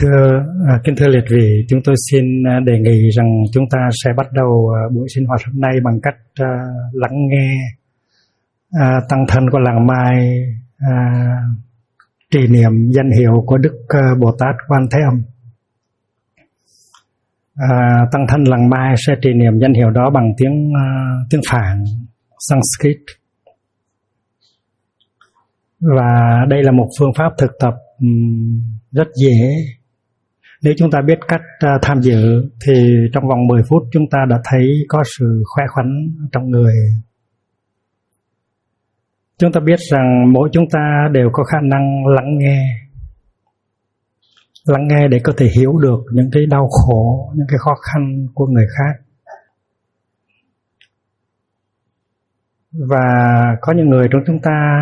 Kính thưa liệt vị, chúng tôi xin đề nghị rằng chúng ta sẽ bắt đầu buổi sinh hoạt hôm nay bằng cách lắng nghe tăng thân của làng Mai trì niệm danh hiệu của Đức Bồ Tát Quan Thế Âm. Tăng thân làng Mai sẽ trì niệm danh hiệu đó bằng tiếng Phạn, Sanskrit. Và đây là một phương pháp thực tập rất dễ. Nếu chúng ta biết cách tham dự thì trong vòng 10 phút chúng ta đã thấy có sự khỏe khoắn trong người. Chúng ta biết rằng mỗi chúng ta đều có khả năng lắng nghe để có thể hiểu được những cái đau khổ, những cái khó khăn của người khác. Và có những người trong chúng ta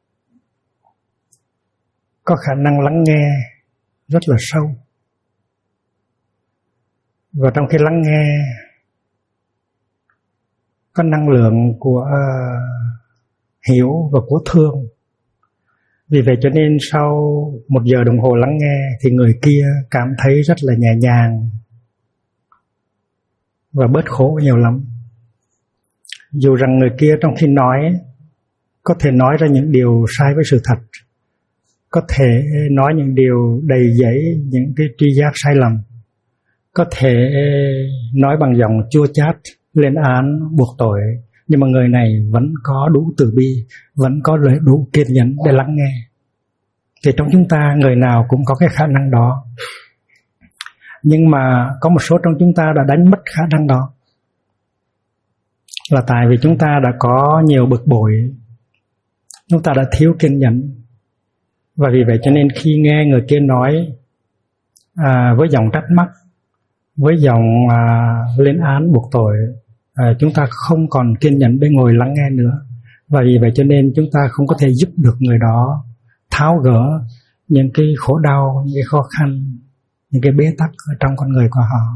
có khả năng lắng nghe rất là sâu. Và trong khi lắng nghe có năng lượng của hiểu và của thương. Vì vậy cho nên sau 1 giờ đồng hồ lắng nghe thì người kia cảm thấy rất là nhẹ nhàng và bớt khổ nhiều lắm. Dù rằng người kia trong khi nói có thể nói ra những điều sai với sự thật, có thể nói những điều đầy dẫy những cái tri giác sai lầm, có thể nói bằng giọng chua chát, lên án, buộc tội, nhưng mà người này vẫn có đủ từ bi, vẫn có đủ kiên nhẫn để lắng nghe. Thì trong chúng ta người nào cũng có cái khả năng đó. Nhưng mà có một số trong chúng ta đã đánh mất khả năng đó. Là tại vì chúng ta đã có nhiều bực bội, chúng ta đã thiếu kiên nhẫn. Và vì vậy cho nên khi nghe người kia nói với giọng trách móc, với giọng lên án buộc tội, chúng ta không còn kiên nhẫn để ngồi lắng nghe nữa. Và vì vậy cho nên chúng ta không có thể giúp được người đó tháo gỡ những cái khổ đau, những cái khó khăn, những cái bế tắc ở trong con người của họ.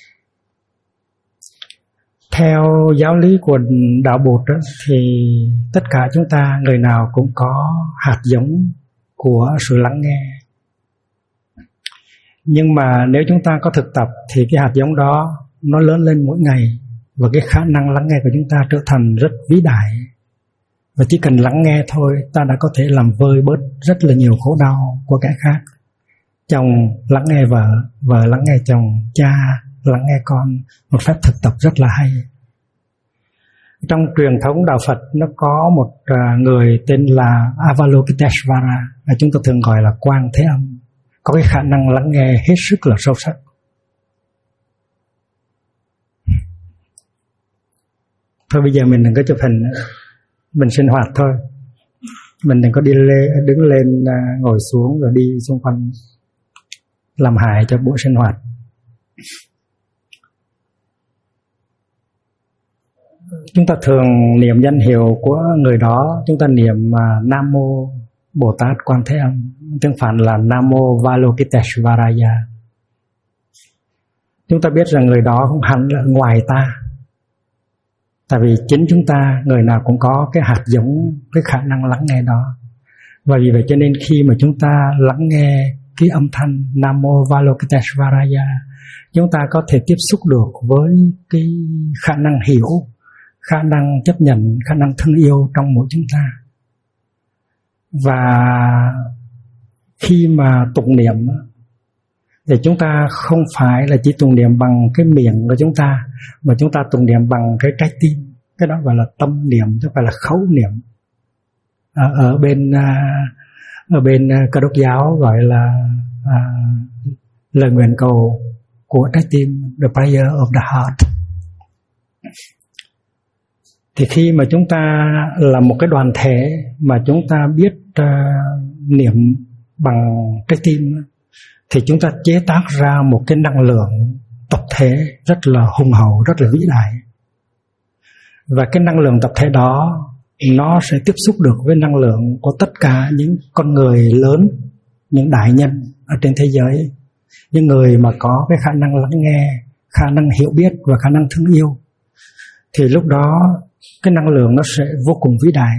Theo giáo lý của đạo Bụt đó, thì tất cả chúng ta người nào cũng có hạt giống của sự lắng nghe. Nhưng mà nếu chúng ta có thực tập thì cái hạt giống đó nó lớn lên mỗi ngày, và cái khả năng lắng nghe của chúng ta trở thành rất vĩ đại. Và chỉ cần lắng nghe thôi, ta đã có thể làm vơi bớt rất là nhiều khổ đau của kẻ khác. Chồng lắng nghe vợ, vợ lắng nghe chồng, cha lắng nghe con. Một phép thực tập rất là hay. Trong truyền thống đạo Phật nó có một người tên là Avalokiteshvara, chúng ta thường gọi là Quan Thế Âm, có cái khả năng lắng nghe hết sức là sâu sắc. Thôi bây giờ mình đừng có chụp hình, mình sinh hoạt thôi. Mình đừng có đứng lên ngồi xuống rồi đi xung quanh làm hại cho buổi sinh hoạt. Chúng ta thường niệm danh hiệu của người đó, chúng ta niệm Nam Mô Bồ Tát Quan Thế Âm, tiếng Phạn là Nam Mô Avalokiteshvaraya. Chúng ta biết rằng người đó không hẳn là ngoài ta. Tại vì chính chúng ta, người nào cũng có cái hạt giống, cái khả năng lắng nghe đó. Và vì vậy cho nên khi mà chúng ta lắng nghe cái âm thanh Nam Mô Avalokiteshvaraya, chúng ta có thể tiếp xúc được với cái khả năng hiểu, khả năng chấp nhận, khả năng thương yêu trong mỗi chúng ta. Và khi mà tụng niệm thì chúng ta không phải là chỉ tụng niệm bằng cái miệng của chúng ta, mà chúng ta tụng niệm bằng cái trái tim. Cái đó gọi là tâm niệm, chứ không phải là khẩu niệm. Ở bên Cơ đốc giáo gọi là lời nguyện cầu của trái tim, the prayer of the heart. Thì khi mà chúng ta là một cái đoàn thể mà chúng ta biết niệm bằng trái tim, thì chúng ta chế tác ra một cái năng lượng tập thể rất là hùng hậu, rất là vĩ đại. Và cái năng lượng tập thể đó nó sẽ tiếp xúc được với năng lượng của tất cả những con người lớn, những đại nhân ở trên thế giới, những người mà có cái khả năng lắng nghe, khả năng hiểu biết và khả năng thương yêu. Thì lúc đó cái năng lượng nó sẽ vô cùng vĩ đại.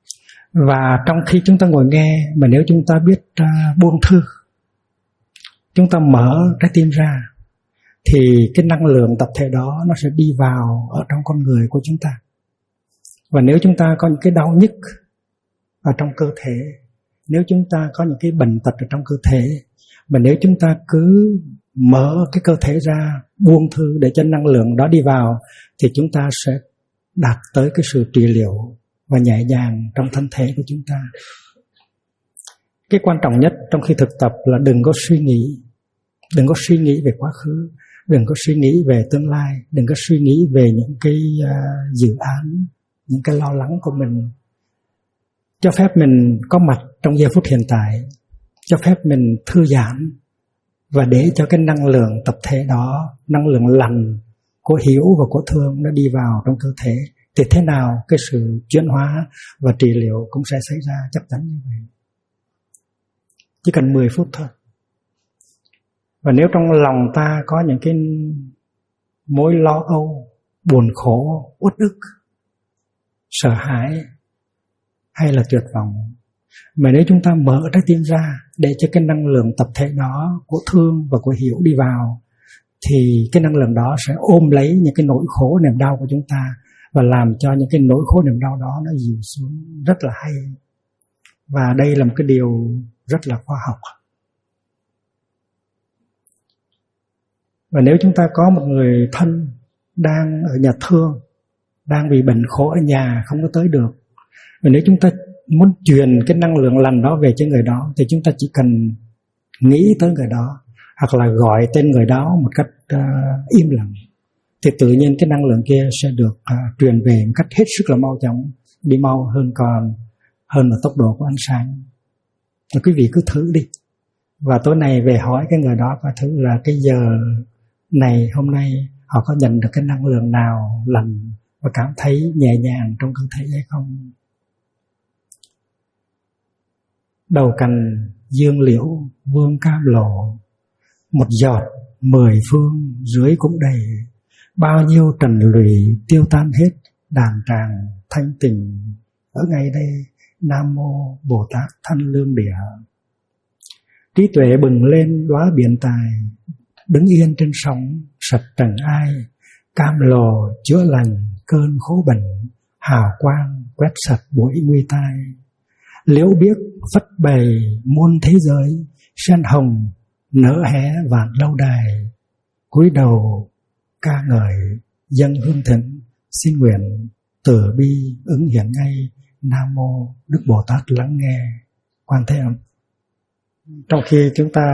Và trong khi chúng ta ngồi nghe, mà nếu chúng ta biết buông thư, chúng ta mở trái tim ra thì cái năng lượng tập thể đó nó sẽ đi vào ở trong con người của chúng ta. Và nếu chúng ta có những cái đau nhức ở trong cơ thể, nếu chúng ta có những cái bệnh tật ở trong cơ thể, mà nếu chúng ta cứ mở cái cơ thể ra, buông thư để cho năng lượng đó đi vào, thì chúng ta sẽ đạt tới cái sự trị liệu và nhẹ nhàng trong thân thể của chúng ta. Cái quan trọng nhất trong khi thực tập là đừng có suy nghĩ. Đừng có suy nghĩ về quá khứ, đừng có suy nghĩ về tương lai, đừng có suy nghĩ về những cái dự án, những cái lo lắng của mình. Cho phép mình có mặt trong giây phút hiện tại, cho phép mình thư giãn và để cho cái năng lượng tập thể đó, năng lượng lành của hiểu và của thương nó đi vào trong cơ thể, thì thế nào cái sự chuyển hóa và trị liệu cũng sẽ xảy ra, chắc chắn như vậy. Chỉ cần 10 phút thôi. Và nếu trong lòng ta có những cái mối lo âu, buồn khổ, uất ức, sợ hãi hay là tuyệt vọng, mà nếu chúng ta mở trái tim ra để cho cái năng lượng tập thể đó của thương và của hiểu đi vào, thì cái năng lượng đó sẽ ôm lấy những cái nỗi khổ niềm đau của chúng ta và làm cho những cái nỗi khổ niềm đau đó nó dịu xuống rất là hay. Và đây là một cái điều rất là khoa học. Và nếu chúng ta có một người thân đang ở nhà thương, đang bị bệnh khổ ở nhà không có tới được, và nếu chúng ta muốn truyền cái năng lượng lành đó về cho người đó, thì chúng ta chỉ cần nghĩ tới người đó hoặc là gọi tên người đó một cách im lặng, thì tự nhiên cái năng lượng kia sẽ được truyền về một cách hết sức là mau chóng, đi mau hơn là tốc độ của ánh sáng. Và quý vị cứ thử đi. Và tối nay về hỏi cái người đó coi thử là cái giờ này hôm nay họ có nhận được cái năng lượng nào lành và cảm thấy nhẹ nhàng trong cơ thể hay không. Đầu cành dương liễu vương cam lộ, một giọt 10 phương dưới cũng đầy, bao nhiêu trần lụy tiêu tan hết, đàn tràng thanh tình ở ngay đây. Nam mô Bồ Tát Thanh Lương Địa. Trí tuệ bừng lên đóa biển tài, đứng yên trên sóng sạch trần ai, cam lồ chữa lành cơn khổ bệnh, hào quang quét sạch bụi nguy tai. Liễu biếc phất bày muôn thế giới, sen hồng nở hé vạn lâu đài. Cúi đầu ca ngợi dâng hương thịnh, xin nguyện từ bi ứng hiện ngay. Nam mô Đức Bồ Tát lắng nghe Quan Thế Âm. Trong khi chúng ta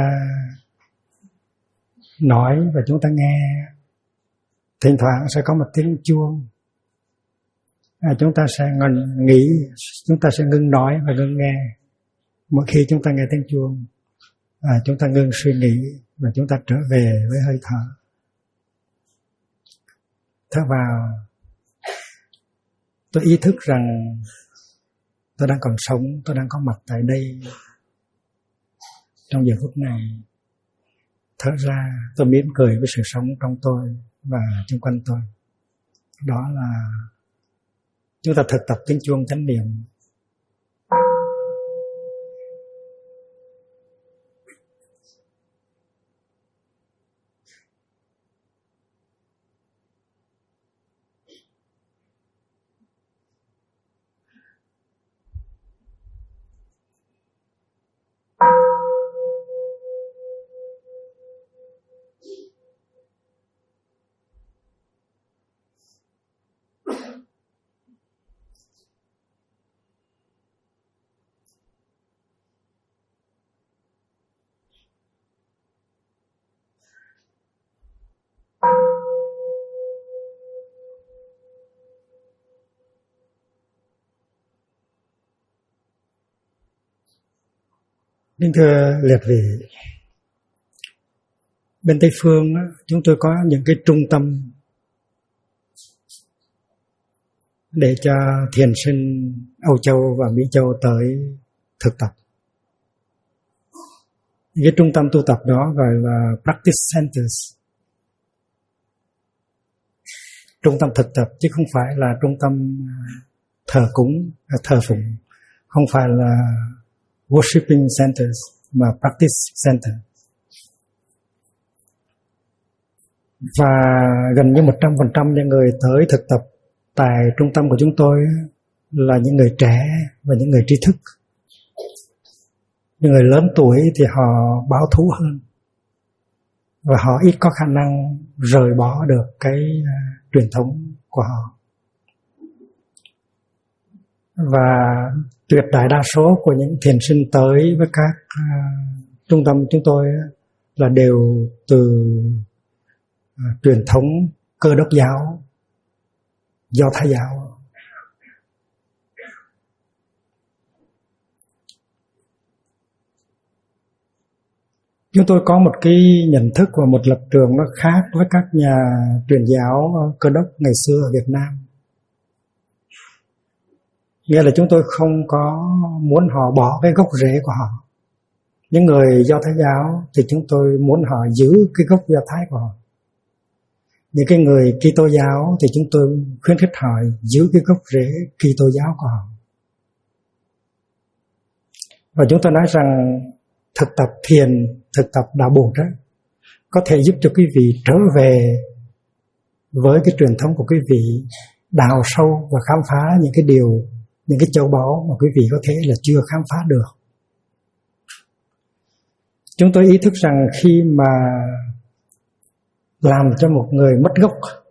nói và chúng ta nghe, thỉnh thoảng sẽ có một tiếng chuông. Chúng ta sẽ nghĩ, chúng ta sẽ ngưng nói và ngưng nghe. Mỗi khi chúng ta nghe tiếng chuông, chúng ta ngưng suy nghĩ và chúng ta trở về với hơi thở. Thở vào, tôi ý thức rằng tôi đang còn sống, tôi đang có mặt tại đây trong giờ phút này. Thở ra, tôi mỉm cười với sự sống trong tôi và xung quanh tôi. Đó là chúng ta thực tập tiếng chuông chánh niệm. Kính thưa liệt vị, bên Tây Phương chúng tôi có những cái trung tâm để cho thiền sinh Âu Châu và Mỹ Châu tới thực tập. Cái trung tâm tu tập đó gọi là Practice Centers, trung tâm thực tập, chứ không phải là trung tâm thờ cúng, thờ phụng, không phải là Worshipping Centers mà Practice Center. Và gần như 100% những người tới thực tập tại trung tâm của chúng tôi là những người trẻ và những người trí thức. Những người lớn tuổi thì họ bảo thủ hơn và họ ít có khả năng rời bỏ được cái truyền thống của họ. Và tuyệt đại đa số của những thiền sinh tới với các trung tâm chúng tôi là đều từ truyền thống Cơ Đốc giáo, Do Thái giáo. Chúng tôi có một cái nhận thức và một lập trường nó khác với các nhà truyền giáo Cơ Đốc ngày xưa ở Việt Nam. Nghĩa là chúng tôi không có muốn họ bỏ cái gốc rễ của họ. Những người Do Thái giáo thì chúng tôi muốn họ giữ cái gốc Do Thái của họ. Những cái người Kitô giáo thì chúng tôi khuyến khích họ giữ cái gốc rễ Kitô giáo của họ. Và chúng tôi nói rằng thực tập thiền, thực tập đạo Bụt đó có thể giúp cho quý vị trở về với cái truyền thống của quý vị, đào sâu và khám phá những cái điều, những cái châu báu mà quý vị có thể là chưa khám phá được. Chúng tôi ý thức rằng khi mà làm cho một người mất gốc,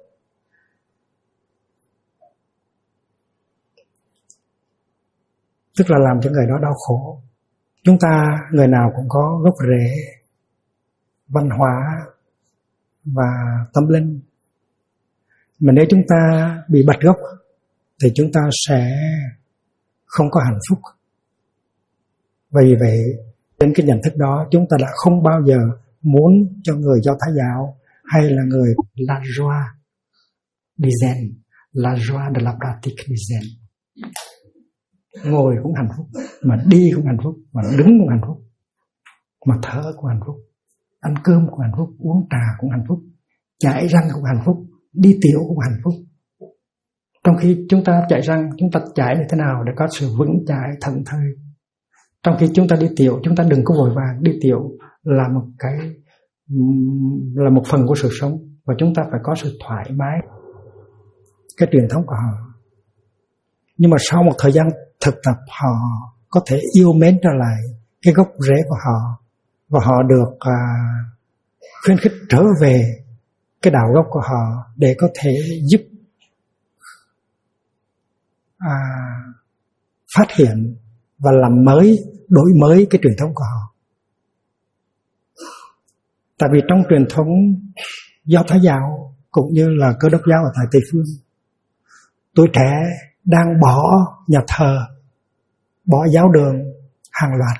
tức là làm cho người đó đau khổ. Chúng ta người nào cũng có gốc rễ văn hóa và tâm linh, mà nếu chúng ta bị bật gốc thì chúng ta sẽ không có hạnh phúc. Và vì vậy trên cái nhận thức đó, chúng ta đã không bao giờ muốn cho người Do Thái giáo hay là người La Joie du Zen, La Joie de la pratique du Zen, ngồi cũng hạnh phúc, mà đi cũng hạnh phúc, mà đứng cũng hạnh phúc, mà thở cũng hạnh phúc, ăn cơm cũng hạnh phúc, uống trà cũng hạnh phúc, chải răng cũng hạnh phúc, đi tiểu cũng hạnh phúc. Trong khi chúng ta chải răng, chúng ta chải như thế nào để có sự vững chãi thảnh thơi. Trong khi chúng ta đi tiểu, chúng ta đừng có vội vàng. Đi tiểu là một phần của sự sống, và chúng ta phải có sự thoải mái, cái truyền thống của họ. Nhưng mà sau một thời gian thực tập, họ có thể yêu mến trở lại cái gốc rễ của họ, và họ được khuyến khích trở về cái đạo gốc của họ để có thể giúp phát hiện và làm mới, đổi mới cái truyền thống của họ. Tại vì trong truyền thống Do Thái giáo cũng như là Cơ Đốc giáo ở tại Tây Phương, tuổi trẻ đang bỏ nhà thờ, bỏ giáo đường hàng loạt.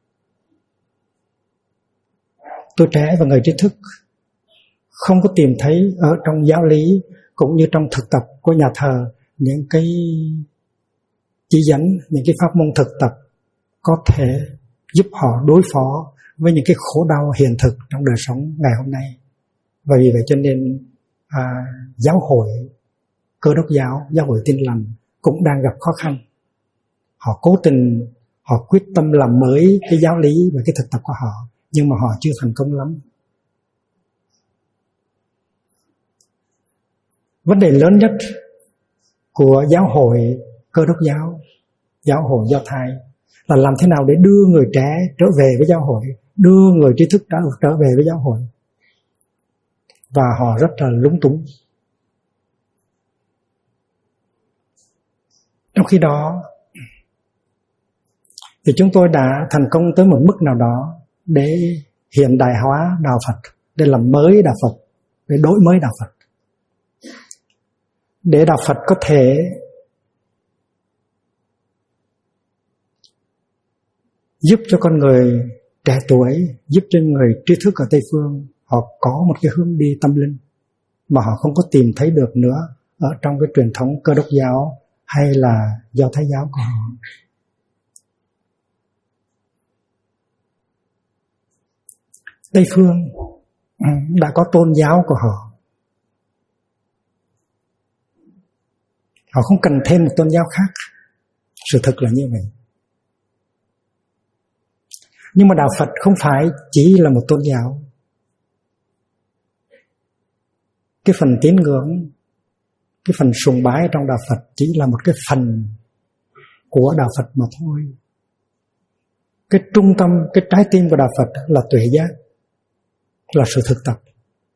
Tuổi trẻ và người trí thức không có tìm thấy ở trong giáo lý cũng như trong thực tập của nhà thờ những cái chỉ dẫn, những cái pháp môn thực tập có thể giúp họ đối phó với những cái khổ đau hiện thực trong đời sống ngày hôm nay. Và vì vậy cho nên giáo hội Cơ Đốc giáo, giáo hội Tin Lành cũng đang gặp khó khăn. Họ cố tình, họ quyết tâm làm mới cái giáo lý và cái thực tập của họ, nhưng mà họ chưa thành công lắm. Vấn đề lớn nhất của giáo hội Cơ Đốc giáo, giáo hội Do Thái là làm thế nào để đưa người trẻ trở về với giáo hội, đưa người trí thức trở về với giáo hội. Và họ rất là lúng túng. Trong khi đó thì chúng tôi đã thành công tới một mức nào đó để hiện đại hóa đạo Phật, để làm mới đạo Phật, để đổi mới đạo Phật, để đạo Phật có thể giúp cho con người trẻ tuổi, giúp cho người trí thức ở Tây Phương họ có một cái hướng đi tâm linh mà họ không có tìm thấy được nữa ở trong cái truyền thống Cơ Đốc giáo hay là Do Thái giáo của họ. Tây Phương đã có tôn giáo của họ. Họ không cần thêm một tôn giáo khác. Sự thật là như vậy. Nhưng mà đạo Phật không phải chỉ là một tôn giáo. Cái phần tín ngưỡng, cái phần sùng bái trong đạo Phật chỉ là một cái phần của đạo Phật mà thôi. Cái trung tâm, cái trái tim của đạo Phật là tuệ giác, là sự thực tập.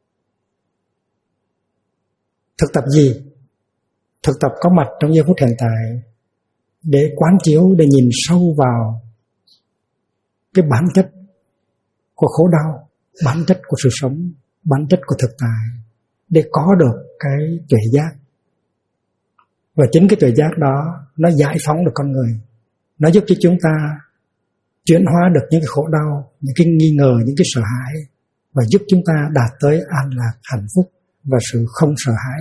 Thực tập gì? Thực tập có mặt trong giây phút hiện tại để quán chiếu, để nhìn sâu vào cái bản chất của khổ đau, bản chất của sự sống, bản chất của thực tại, để có được cái tuệ giác. Và chính cái tuệ giác đó nó giải phóng được con người, nó giúp cho chúng ta chuyển hóa được những cái khổ đau, những cái nghi ngờ, những cái sợ hãi, và giúp chúng ta đạt tới an lạc, hạnh phúc và sự không sợ hãi.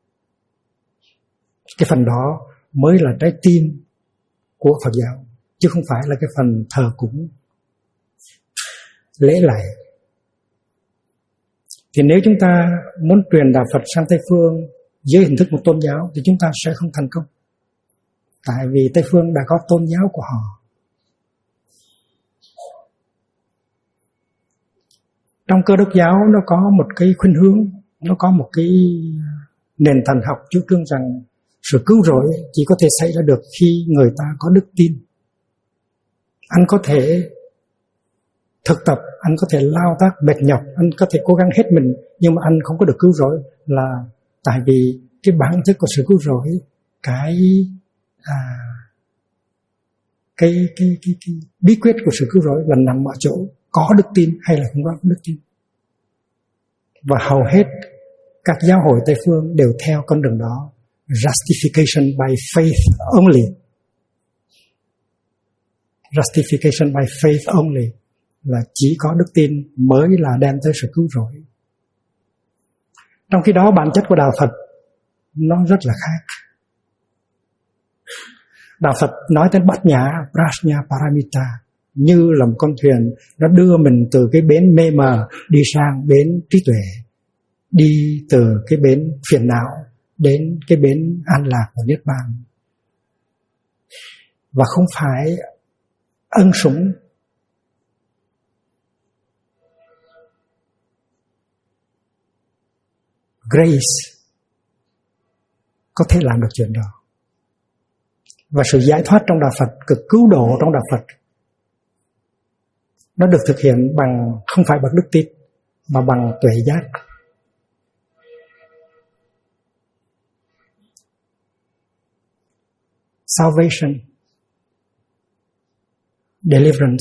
Cái phần đó mới là trái tim của Phật giáo, chứ không phải là cái phần thờ cúng, lễ lạy. Thì nếu chúng ta muốn truyền đạo Phật sang Tây Phương dưới hình thức một tôn giáo thì chúng ta sẽ không thành công. Tại vì Tây Phương đã có tôn giáo của họ. Trong Cơ Đốc giáo nó có một cái khuynh hướng, nó có một cái nền thần học chủ trương rằng sự cứu rỗi chỉ có thể xảy ra được khi người ta có đức tin. Anh có thể thực tập, anh có thể lao tác mệt nhọc, anh có thể cố gắng hết mình, nhưng mà anh không có được cứu rỗi là tại vì cái bản chất của sự cứu rỗi, cái bí quyết của sự cứu rỗi là nằm ở chỗ có đức tin hay là không có đức tin. Và hầu hết các giáo hội Tây Phương đều theo con đường đó, justification by faith only. Justification by faith only là chỉ có đức tin mới là đem tới sự cứu rỗi. Trong khi đó bản chất của đạo Phật nó rất là khác. Đạo Phật nói đến bát nhã, prajna paramita, như là một con thuyền, nó đưa mình từ cái bến mê mờ đi sang bến trí tuệ, đi từ cái bến phiền não đến cái bến an lạc của Niết Bàn. Và không phải ân sủng. Grace có thể làm được chuyện đó. Và sự giải thoát trong đạo Phật, cực cứu độ trong đạo Phật, nó được thực hiện bằng không phải bằng đức tin mà bằng tuệ giác. Salvation, deliverance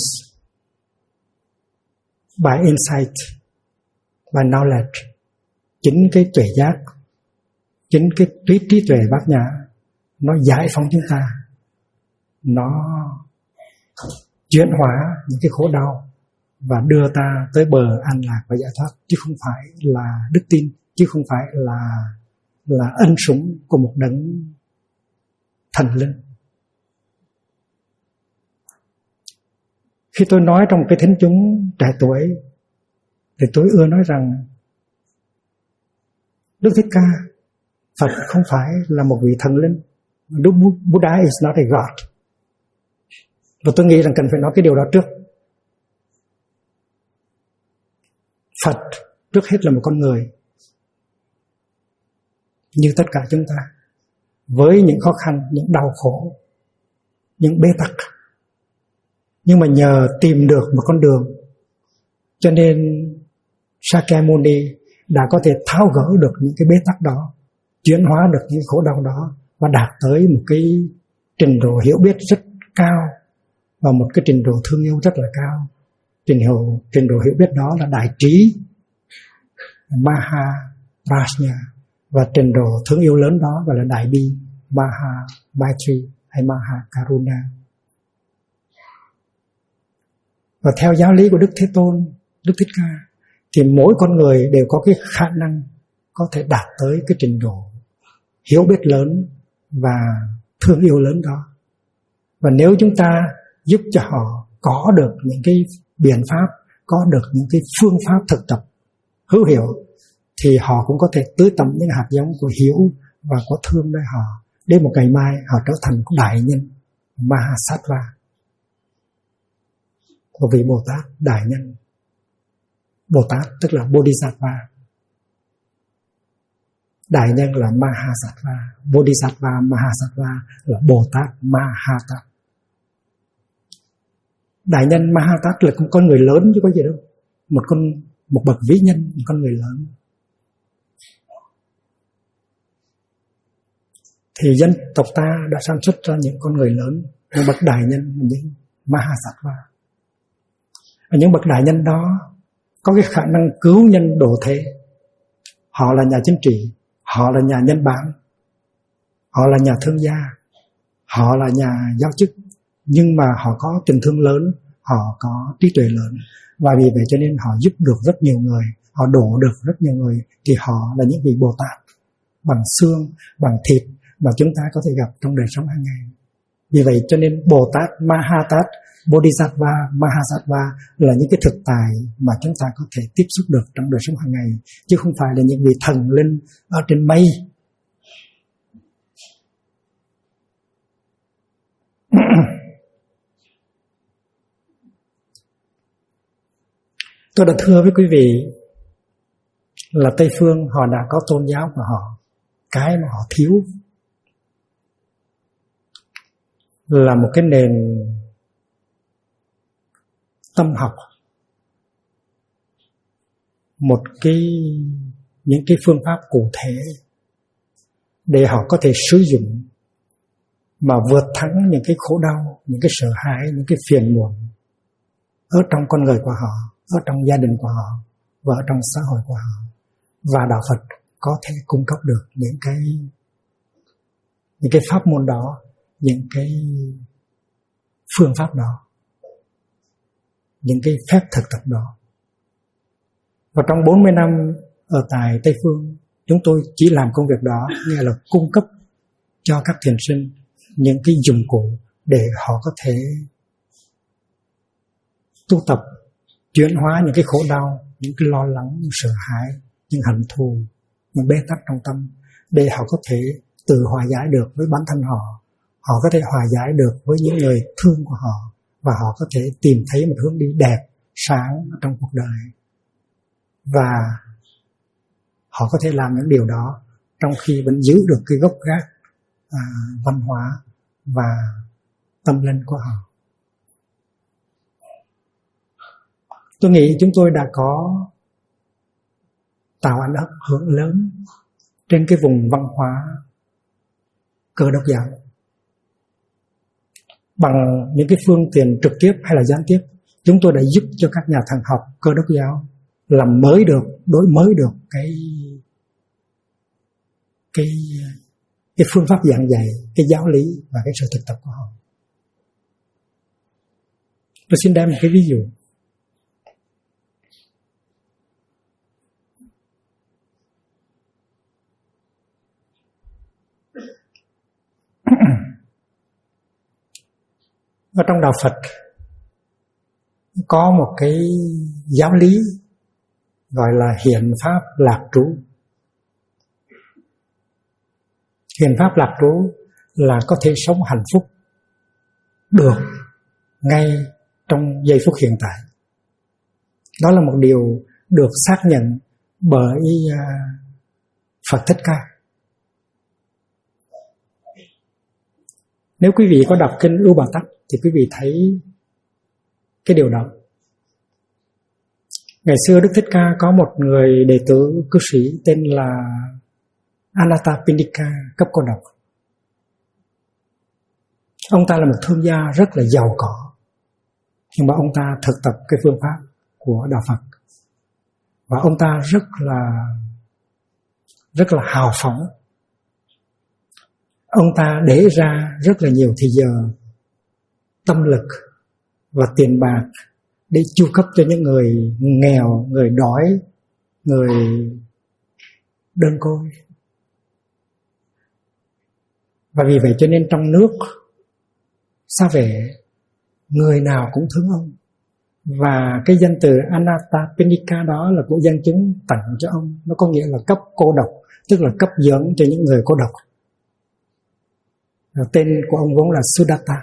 by insight, by knowledge. Chính cái tuệ giác, chính cái trí tuệ bát nhã nó giải phóng chúng ta, nó chuyển hóa những cái khổ đau và đưa ta tới bờ an lạc và giải thoát, chứ không phải là đức tin, chứ không phải là ân sủng của một đấng thần linh. Khi tôi nói trong cái thính chúng trẻ tuổi thì tôi ưa nói rằng Đức Thích Ca, Phật không phải là một vị thần linh. Buddha is not a god. Và tôi nghĩ rằng cần phải nói cái điều đó trước. Phật trước hết là một con người như tất cả chúng ta, với những khó khăn, những đau khổ, những bế tắc. Nhưng mà nhờ tìm được một con đường, cho nên Sakyamuni đã có thể tháo gỡ được những cái bế tắc đó, chuyển hóa được những khổ đau đó và đạt tới một cái trình độ hiểu biết rất cao và một cái trình độ thương yêu rất là cao. Trình độ hiểu biết đó là đại trí, Maha Prajna, và trình độ thương yêu lớn đó gọi là đại bi, Maha Maitri hay Maha Karuna. Và theo giáo lý của Đức Thế Tôn, Đức Thích Ca, thì mỗi con người đều có cái khả năng có thể đạt tới cái trình độ hiểu biết lớn và thương yêu lớn đó. Và nếu chúng ta giúp cho họ có được những cái biện pháp, có được những cái phương pháp thực tập hữu hiệu, thì họ cũng có thể tưới tẩm những hạt giống của hiểu và có thương với họ. Đến một ngày mai họ trở thành đại nhân Mahasattva, một vị Bồ Tát đại nhân. Bồ Tát tức là Bodhisattva. Đại nhân là Mahasattva, Bodhisattva Mahasattva là Bồ Tát Mahatát. Đại nhân Mahatát là con người lớn chứ có gì đâu. Một bậc vĩ nhân, một con người lớn. Thì dân tộc ta đã sản xuất ra những con người lớn, những bậc đại nhân, những Mahasattva. Và những bậc đại nhân đó có cái khả năng cứu nhân độ thế. Họ là nhà chính trị, họ là nhà nhân bản, họ là nhà thương gia, họ là nhà giáo chức, nhưng mà họ có tình thương lớn, họ có trí tuệ lớn. Và vì vậy cho nên họ giúp được rất nhiều người, họ độ được rất nhiều người. Thì họ là những vị Bồ Tát bằng xương, bằng thịt mà chúng ta có thể gặp trong đời sống hàng ngày. Vì vậy cho nên Bồ Tát Mahatát, Bodhisattva Mahasattva là những cái thực tài mà chúng ta có thể tiếp xúc được trong đời sống hàng ngày, chứ không phải là những vị thần linh ở trên mây. Tôi đã thưa với quý vị là Tây Phương họ đã có tôn giáo của họ. Cái mà họ thiếu là một cái nền tâm học, những cái phương pháp cụ thể để họ có thể sử dụng mà vượt thắng những cái khổ đau, những cái sợ hãi, những cái phiền muộn ở trong con người của họ, ở trong gia đình của họ và ở trong xã hội của họ. Và Đạo Phật có thể cung cấp được những cái pháp môn đó, những cái phương pháp đó, những cái phép thực tập đó. Và trong 40 năm ở tại Tây Phương, chúng tôi chỉ làm công việc đó, nghĩa là cung cấp cho các thiền sinh những cái dụng cụ để họ có thể tu tập, chuyển hóa những cái khổ đau, những cái lo lắng, những sợ hãi, những hận thù, những bế tắc trong tâm, để họ có thể tự hòa giải được với bản thân họ. Họ có thể hòa giải được với những người thương của họ, và họ có thể tìm thấy một hướng đi đẹp, sáng trong cuộc đời. Và họ có thể làm những điều đó trong khi vẫn giữ được cái gốc gác văn hóa và tâm linh của họ. Tôi nghĩ chúng tôi đã có tạo ảnh hưởng lớn trên cái vùng văn hóa Cơ Đốc giáo bằng những cái phương tiện trực tiếp hay là gián tiếp. Chúng tôi đã giúp cho các nhà thần học Cơ Đốc giáo làm mới được, đổi mới được cái phương pháp giảng dạy, cái giáo lý và cái sự thực tập của họ. Tôi xin đem một cái ví dụ. Ở trong Đạo Phật có một cái giáo lý gọi là hiện pháp lạc trú. Hiện pháp lạc trú là có thể sống hạnh phúc được ngay trong giây phút hiện tại. Đó là một điều được xác nhận bởi Phật Thích Ca. Nếu quý vị có đọc kinh Ưu Bà Tắc thì quý vị thấy cái điều đó. Ngày xưa Đức Thích Ca có một người đệ tử cư sĩ tên là Anathapindika cấp cô độc. Ông ta là một thương gia rất là giàu có, nhưng mà ông ta thực tập cái phương pháp của Đạo Phật. Và ông ta rất là hào phóng. Ông ta để ra rất là nhiều thời giờ, tâm lực và tiền bạc để chu cấp cho những người nghèo, người đói, người đơn côi. Và vì vậy cho nên trong nước xa về người nào cũng thương ông. Và cái danh từ Anathapindika đó là của dân chúng tặng cho ông. Nó có nghĩa là cấp cô độc, tức là cấp dưỡng cho những người cô độc. Tên của ông vốn là Sudatta.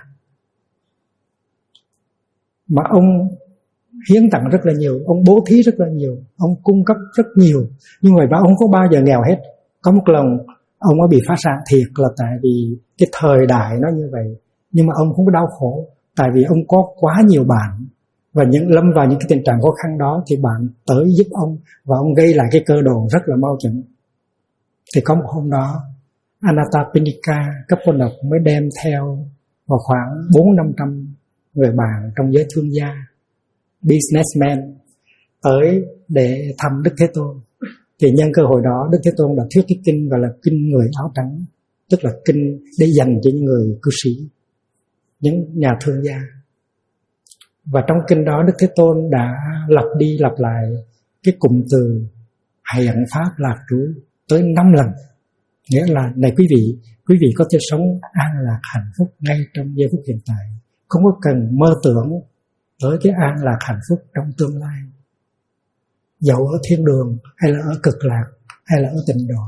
Mà ông hiến tặng rất là nhiều, ông bố thí rất là nhiều, ông cung cấp rất nhiều. Nhưng mà ông không bao giờ nghèo hết. Có một lần ông ấy bị phá sản thiệt là tại vì cái thời đại nó như vậy, nhưng mà ông không có đau khổ, tại vì ông có quá nhiều bạn, và lâm vào những cái tình trạng khó khăn đó thì bạn tới giúp ông và ông gây lại cái cơ đồ rất là mau chóng. Thì có một hôm đó Anathapindika cấp cô độc mới đem theo vào khoảng 400-500 người bạn trong giới thương gia, businessman tới để thăm Đức Thế Tôn. Thì nhân cơ hội đó Đức Thế Tôn đã thuyết cái kinh gọi là kinh người áo trắng, tức là kinh để dành cho những người cư sĩ, những nhà thương gia. Và trong kinh đó Đức Thế Tôn đã lặp đi lặp lại cái cụm từ hiện pháp lạc trú tới 5 lần. Nghĩa là này quý vị có thể sống an lạc hạnh phúc ngay trong giây phút hiện tại, không có cần mơ tưởng tới cái an lạc hạnh phúc trong tương lai, dẫu ở thiên đường hay là ở cực lạc hay là ở tịnh độ.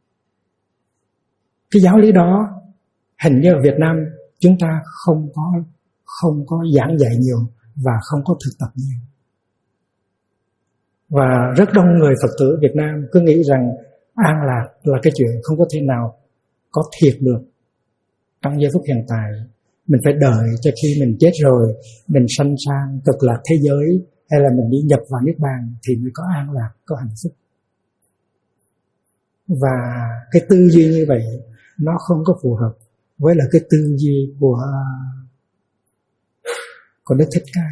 Cái giáo lý đó hình như ở Việt Nam chúng ta không có giảng dạy nhiều và không có thực tập nhiều. Và rất đông người Phật tử Việt Nam cứ nghĩ rằng an lạc là cái chuyện không có thể nào có thiệt được trong giây phút hiện tại. Mình phải đợi cho khi mình chết rồi, mình sanh sang cực lạc thế giới hay là mình đi nhập vào Niết Bàn thì mới có an lạc, có hạnh phúc. Và cái tư duy như vậy nó không có phù hợp với là cái tư duy của Đức Thích Ca.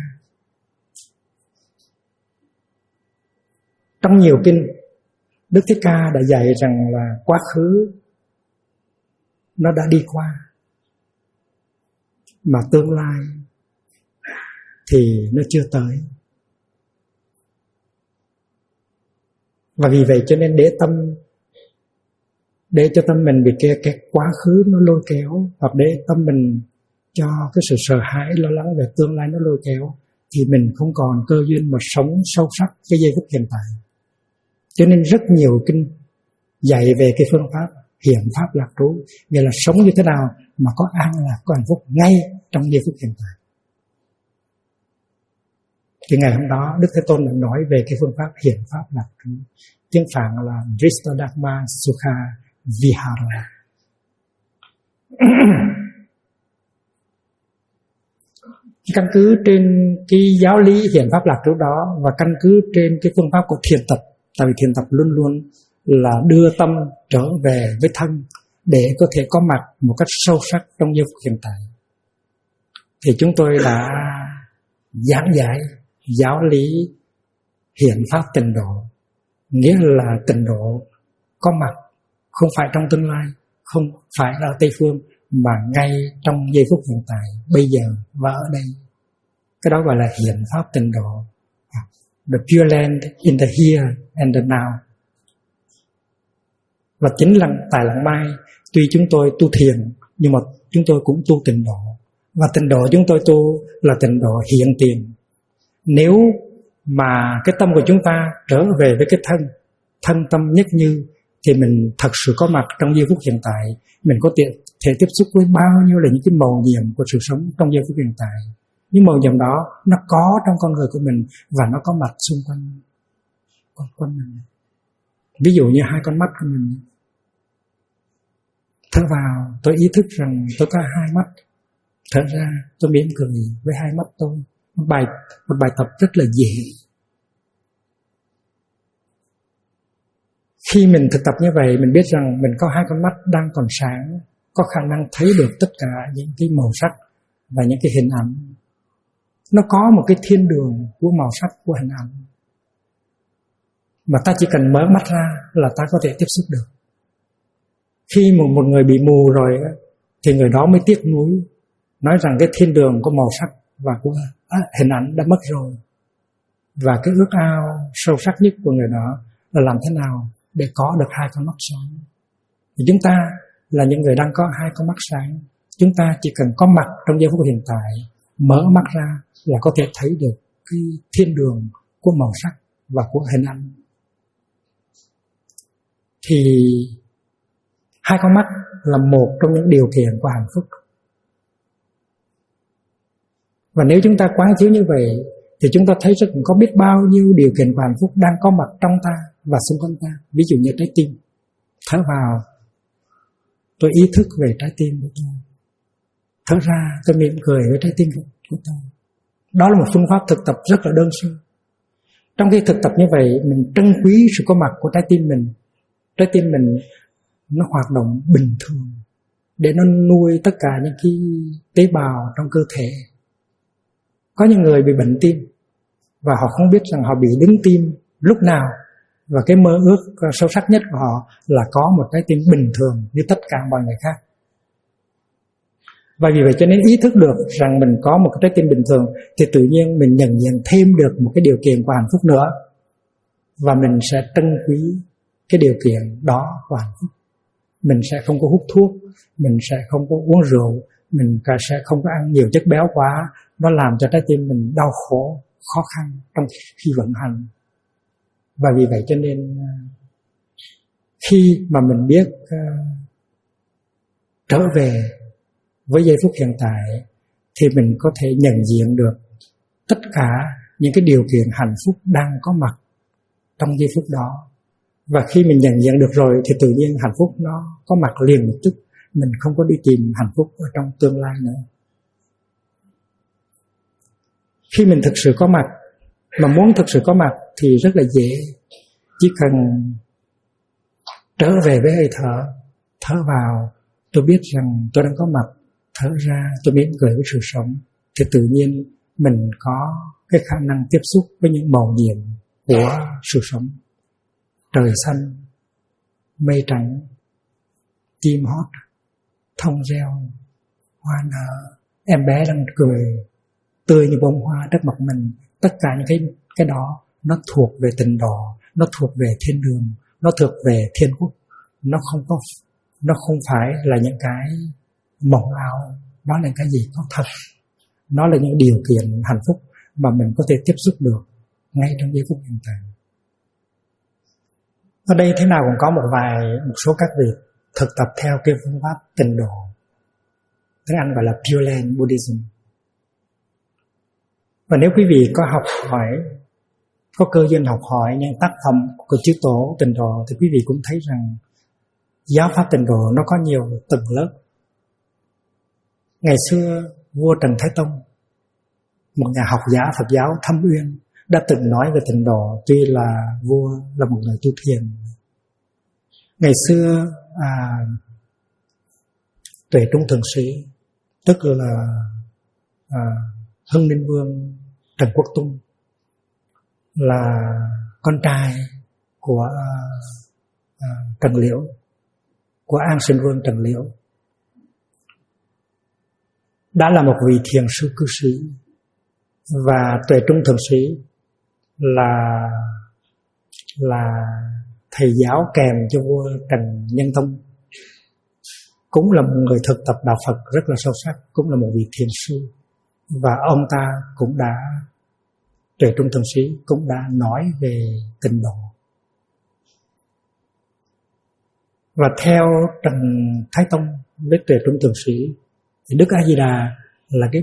Trong nhiều kinh, Đức Thích Ca đã dạy rằng là quá khứ nó đã đi qua, mà tương lai thì nó chưa tới. Và vì vậy cho nên để cho tâm mình bị cái quá khứ nó lôi kéo, hoặc để tâm mình cho cái sự sợ hãi lo lắng về tương lai nó lôi kéo, thì mình không còn cơ duyên mà sống sâu sắc cái giây phút hiện tại. Cho nên rất nhiều kinh dạy về cái phương pháp hiện pháp lạc trú, nghĩa là sống như thế nào mà có an lạc, có hạnh phúc ngay trong giây phút hiện tại. Thì ngày hôm đó Đức Thế Tôn đã nói về cái phương pháp hiện pháp lạc trú, tiếng Phạn là Dristadharma Sukha Vihara. Căn cứ trên cái giáo lý hiện pháp lạc trú đó và căn cứ trên cái phương pháp của thiền tập, tại vì thiền tập luôn luôn là đưa tâm trở về với thân để có thể có mặt một cách sâu sắc trong giây phút hiện tại, thì chúng tôi đã giảng giải giáo lý hiện pháp tịnh độ, nghĩa là tịnh độ có mặt không phải trong tương lai, không phải là ở Tây Phương, mà ngay trong giây phút hiện tại, bây giờ và ở đây. Cái đó gọi là hiện pháp tịnh độ, the pure land in the here and the now. Và chính là tại Lạng Mai, tuy chúng tôi tu thiền nhưng mà chúng tôi cũng tu tịnh độ. Và tịnh độ chúng tôi tu là tịnh độ hiện tiền. Nếu mà cái tâm của chúng ta trở về với cái thân tâm nhất như, thì mình thật sự có mặt trong giây phút hiện tại. Mình có thể tiếp xúc với bao nhiêu là những cái màu nhiệm của sự sống trong giây phút hiện tại. Những màu nhiệm đó nó có trong con người của mình và nó có mặt xung quanh mình. Ví dụ như hai con mắt của mình, thở vào tôi ý thức rằng tôi có hai mắt, thở ra tôi mỉm cười với hai mắt tôi. Một bài tập rất là dễ. Khi mình thực tập như vậy, mình biết rằng mình có hai con mắt đang còn sáng, có khả năng thấy được tất cả những cái màu sắc và những cái hình ảnh. Nó có một cái thiên đường của màu sắc, của hình ảnh, mà ta chỉ cần mở mắt ra là ta có thể tiếp xúc được. Khi một người bị mù rồi thì người đó mới tiếc nuối, nói rằng cái thiên đường của màu sắc và của hình ảnh đã mất rồi. Và cái ước ao sâu sắc nhất của người đó là làm thế nào để có được hai con mắt sáng. Thì chúng ta là những người đang có hai con mắt sáng, chúng ta chỉ cần có mặt trong giây phút hiện tại, mở mắt ra là có thể thấy được cái thiên đường của màu sắc và của hình ảnh. Thì hai con mắt là một trong những điều kiện của hạnh phúc. Và nếu chúng ta quá thiếu như vậy thì chúng ta thấy rằng có biết bao nhiêu điều kiện của hạnh phúc đang có mặt trong ta và xung quanh ta. Ví dụ như trái tim. Thở vào, tôi ý thức về trái tim của tôi. Thở ra, tôi mỉm cười với trái tim của tôi. Đó là một phương pháp thực tập rất là đơn sơ. Trong khi thực tập như vậy, mình trân quý sự có mặt của trái tim mình. Trái tim mình nó hoạt động bình thường để nó nuôi tất cả những cái tế bào trong cơ thể. Có những người bị bệnh tim và họ không biết rằng họ bị đứng tim lúc nào, và cái mơ ước sâu sắc nhất của họ là có một trái tim bình thường như tất cả mọi người khác. Và vì vậy cho nên ý thức được rằng mình có một cái trái tim bình thường thì tự nhiên mình nhận diện thêm được một cái điều kiện của hạnh phúc nữa, và mình sẽ trân quý cái điều kiện đó của hạnh phúc. Mình sẽ không có hút thuốc, mình sẽ không có uống rượu, mình sẽ không có ăn nhiều chất béo quá. Nó làm cho trái tim mình đau khổ, khó khăn trong khi vận hành. Và vì vậy cho nên khi mà mình biết trở về với giây phút hiện tại thì mình có thể nhận diện được tất cả những cái điều kiện hạnh phúc đang có mặt trong giây phút đó. Và khi mình nhận diện được rồi thì tự nhiên hạnh phúc nó có mặt liền một tức. Mình không có đi tìm hạnh phúc ở trong tương lai nữa. Khi mình thực sự có mặt, mà muốn thực sự có mặt thì rất là dễ. Chỉ cần trở về với hơi thở. Thở vào, tôi biết rằng tôi đang có mặt. Thở ra, tôi mỉm cười với sự sống. Thì tự nhiên mình có cái khả năng tiếp xúc với những màu nhiệm của sự sống. Trời xanh, mây trắng, chim hót, thông reo, hoa nở, em bé đang cười tươi như bông hoa trước mặt mình. Tất cả những cái đó nó thuộc về tịnh độ, nó thuộc về thiên đường, nó thuộc về thiên quốc. Nó không phải là những cái mộng ảo, nó là cái gì có thật. Nó là những điều kiện hạnh phúc mà mình có thể tiếp xúc được ngay trong giây phút hiện tại. Ở đây thế nào cũng có một số các vị thực tập theo cái phương pháp tịnh độ, tiếng Anh gọi là Pure Land Buddhism. Và nếu quý vị có có cơ duyên học hỏi những tác phẩm của chư tổ tịnh độ thì quý vị cũng thấy rằng giáo pháp tịnh độ nó có nhiều tầng lớp. Ngày xưa vua Trần Thái Tông, một nhà học giả Phật giáo thâm uyên, đã từng nói về tịnh độ. Tuy là vua là một người tu thiền. Ngày xưa Tuệ Trung Thượng Sĩ, tức là Hưng Ninh Vương Trần Quốc Tung, là con trai của Trần Liễu, của An Sinh Vương Trần Liễu, đã là một vị thiền sư cư sĩ. Và Tuệ Trung Thượng Sĩ là thầy giáo kèm cho vua Trần Nhân Tông, cũng là một người thực tập đạo Phật rất là sâu sắc, cũng là một vị thiền sư. Và ông ta cũng đã, Tuệ Trung Thượng Sĩ cũng đã nói về tịnh độ. Và theo Trần Thái Tông với Tuệ Trung Thượng Sĩ thì Đức A Di Đà là cái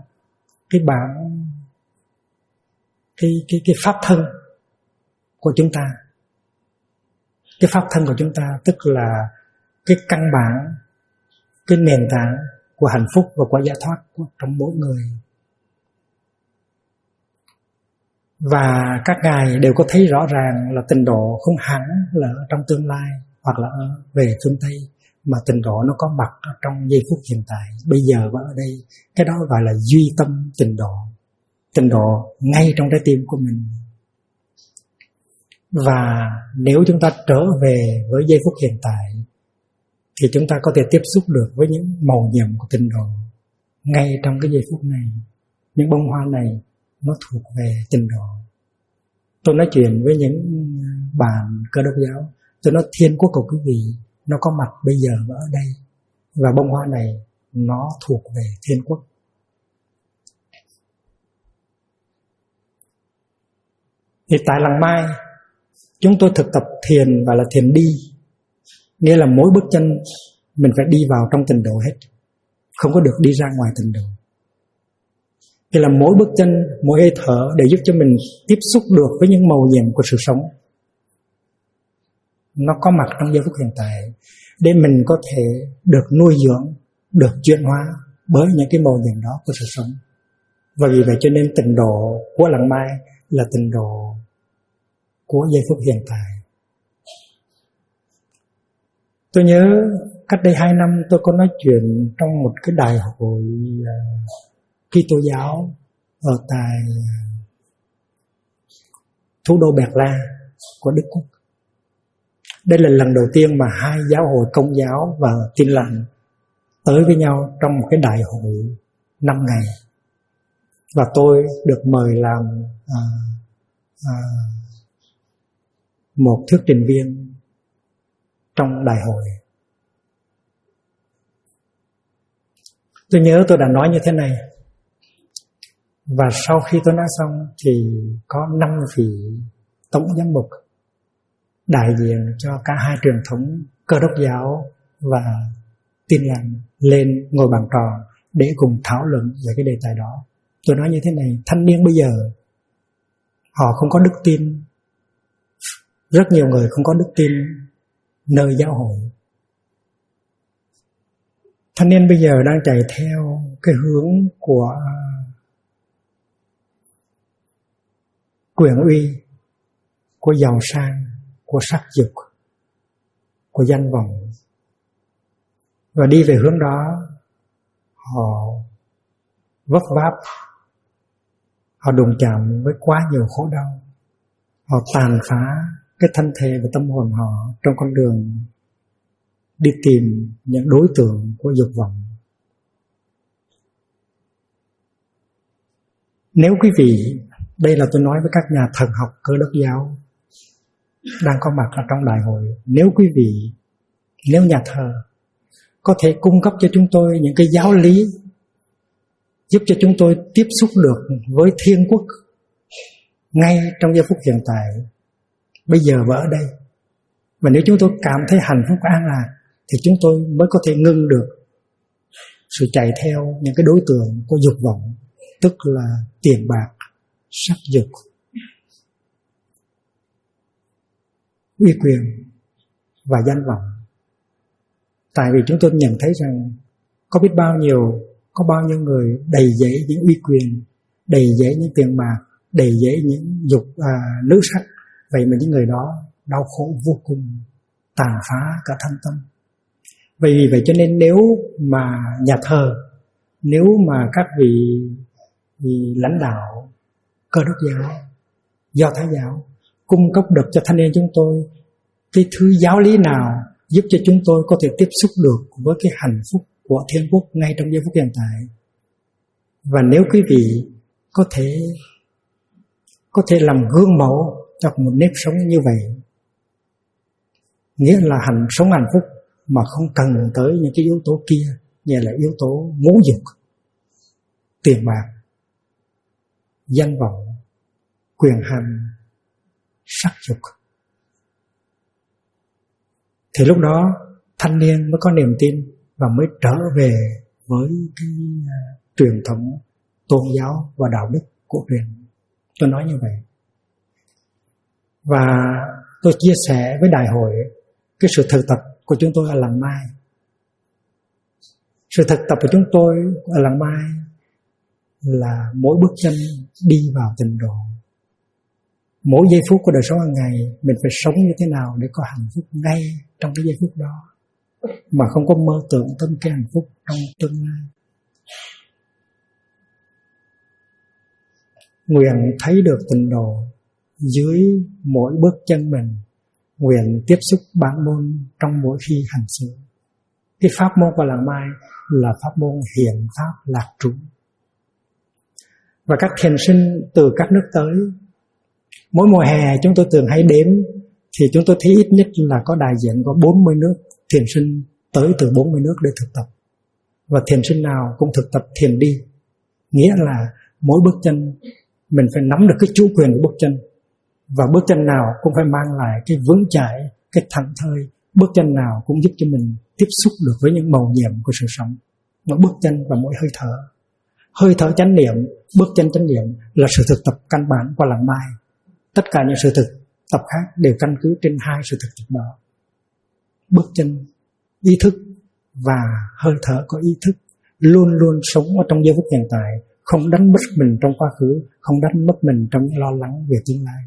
pháp thân của chúng ta. Cái pháp thân của chúng ta tức là cái căn bản, cái nền tảng của hạnh phúc và của giải thoát trong mỗi người. Và các ngài đều có thấy rõ ràng là tịnh độ không hẳn là ở trong tương lai hoặc là về phương Tây, mà tịnh độ nó có mặt ở trong giây phút hiện tại, bây giờ và ở đây. Cái đó gọi là duy tâm tịnh độ. Tịnh độ ngay trong trái tim của mình. Và nếu chúng ta trở về với giây phút hiện tại thì chúng ta có thể tiếp xúc được với những màu nhiệm của tịnh độ ngay trong cái giây phút này. Những bông hoa này nó thuộc về tịnh độ. Tôi nói chuyện với những bạn Cơ Đốc giáo, tôi nói thiên quốc của quý vị nó có mặt bây giờ và ở đây, và bông hoa này nó thuộc về thiên quốc. Thì tại Làng Mai chúng tôi thực tập thiền và là thiền đi, nghĩa là mỗi bước chân mình phải đi vào trong tịnh độ hết, không có được đi ra ngoài tịnh độ. Thì là mỗi bước chân, mỗi hơi thở để giúp cho mình tiếp xúc được với những màu nhiệm của sự sống. nó có mặt trong giây phút hiện tại để mình có thể được nuôi dưỡng, được chuyển hóa bởi những cái màu nhiệm đó của sự sống. Và vì vậy cho nên tịnh độ của Lặng Mai là tịnh độ của giây phút hiện tại. Tôi nhớ cách đây 2 năm tôi có nói chuyện trong một cái đại hội Kitô giáo ở tại thủ đô Berlin của Đức Quốc. Đây là lần đầu tiên mà 2 giáo hội Công giáo và Tin lành tới với nhau trong một cái đại hội 5 ngày. Và tôi được mời làm một thuyết trình viên trong đại hội. Tôi nhớ tôi đã nói như thế này. Và sau khi tôi nói xong thì có 5 vị tổng giám mục đại diện cho cả 2 truyền thống Cơ đốc giáo và Tin lành lên ngồi bàn tròn để cùng thảo luận về cái đề tài đó. Tôi nói như thế này, thanh niên bây giờ họ không có đức tin. Rất nhiều người không có đức tin nơi giáo hội. Thanh niên bây giờ đang chạy theo cái hướng của quyền uy, của giàu sang, của sắc dục, của danh vọng. Và đi về hướng đó, họ vấp váp, họ đụng chạm với quá nhiều khổ đau. Họ tàn phá cái thân thể và tâm hồn họ trong con đường đi tìm những đối tượng của dục vọng. Nếu quý vị, đây là tôi nói với các nhà thần học Cơ đốc giáo đang có mặt ở trong đại hội, nếu nhà thờ có thể cung cấp cho chúng tôi những cái giáo lý giúp cho chúng tôi tiếp xúc được với thiên quốc ngay trong giây phút hiện tại, bây giờ và ở đây. Và nếu chúng tôi cảm thấy hạnh phúc an lạc thì chúng tôi mới có thể ngưng được sự chạy theo những cái đối tượng của dục vọng, tức là tiền bạc, sắc dục, uy quyền và danh vọng. Tại vì chúng tôi nhận thấy rằng có bao nhiêu người đầy dẫy những uy quyền, đầy dẫy những tiền bạc, đầy dẫy những dục nữ sắc. Vậy mà những người đó đau khổ vô cùng, tàn phá cả thân tâm. Vì vậy cho nên nếu mà nhà thờ, nếu mà các vị lãnh đạo Cơ đốc giáo, Do Thái giáo cung cấp được cho thanh niên chúng tôi cái thứ giáo lý nào giúp cho chúng tôi có thể tiếp xúc được với cái hạnh phúc của thiên quốc ngay trong giây phút hiện tại. Và nếu quý vị có thể làm gương mẫu cho một nếp sống như vậy, nghĩa là sống hạnh phúc mà không cần tới những cái yếu tố kia, như là yếu tố ngũ dục, tiền bạc, danh vọng, quyền hành, sắc dục, thì lúc đó thanh niên mới có niềm tin và mới trở về với cái truyền thống tôn giáo và đạo đức của truyền. Tôi nói như vậy. Và tôi chia sẻ với đại hội cái sự thực tập của chúng tôi ở Làng Mai. Sự thực tập của chúng tôi ở Làng Mai là mỗi bước chân đi vào tịnh độ. Mỗi giây phút của đời sống hàng ngày mình phải sống như thế nào để có hạnh phúc ngay trong cái giây phút đó, mà không có mơ tưởng tới cái hạnh phúc trong tương lai. Nguyện thấy được tịnh độ dưới mỗi bước chân mình, nguyện tiếp xúc bản môn trong mỗi khi hành sự. Cái pháp môn của Làng Mai là pháp môn hiện pháp lạc trú. Và các thiền sinh từ các nước tới, mỗi mùa hè chúng tôi thường hay đếm thì chúng tôi thấy ít nhất là có đại diện có 40 nước thiền sinh tới từ 40 nước để thực tập. Và thiền sinh nào cũng thực tập thiền đi, nghĩa là mỗi bước chân mình phải nắm được cái chủ quyền của bước chân, và bước chân nào cũng phải mang lại cái vững chãi, cái thảnh thơi. Bước chân nào cũng giúp cho mình tiếp xúc được với những màu nhiệm của sự sống. Mỗi bước chân và mỗi hơi thở. Hơi thở chánh niệm, bước chân chánh niệm là sự thực tập căn bản của Làng Mai. Tất cả những sự thực tập khác đều căn cứ trên 2 sự thực tập đó. bước chân ý thức và hơi thở có ý thức, luôn luôn sống ở trong giây phút hiện tại, không đánh mất mình trong quá khứ, không đánh mất mình trong những lo lắng về tương lai.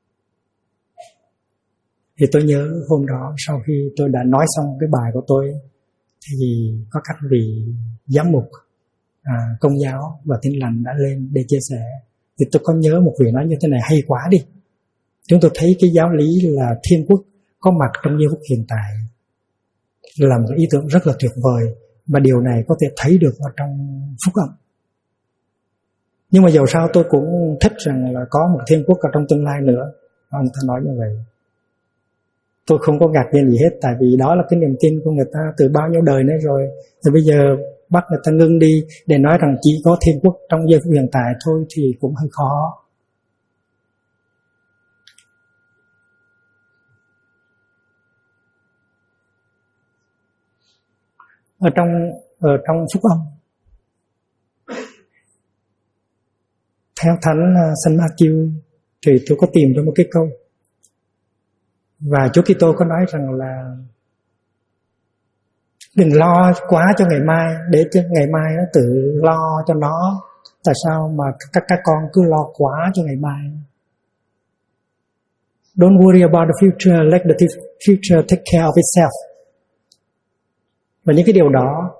Thì tôi nhớ hôm đó sau khi tôi đã nói xong cái bài của tôi thì có các vị giám mục Công giáo và Tin Lành đã lên để chia sẻ. Thì tôi có nhớ một vị nói như thế này: hay quá đi, chúng tôi thấy cái giáo lý là thiên quốc có mặt trong giây phút hiện tại là một ý tưởng rất là tuyệt vời, và điều này có thể thấy được ở trong phúc âm. Nhưng mà dầu sao tôi cũng thích rằng là có một thiên quốc ở trong tương lai nữa. Ông ta nói như vậy, tôi không có ngạc nhiên gì hết, tại vì đó là cái niềm tin của người ta từ bao nhiêu đời nữa rồi. Thì bây giờ bắt người ta ngưng đi để nói rằng chỉ có thiên quốc trong giây phút hiện tại thôi thì cũng hơi khó. Ở trong phúc âm, theo Thánh Saint Matthew thì tôi có tìm ra một cái câu, và Chúa Kitô có nói rằng là đừng lo quá cho ngày mai, để cho ngày mai nó tự lo cho nó. Tại sao mà các con cứ lo quá cho ngày mai? Don't worry about the future, let the future take care of itself. Và những cái điều đó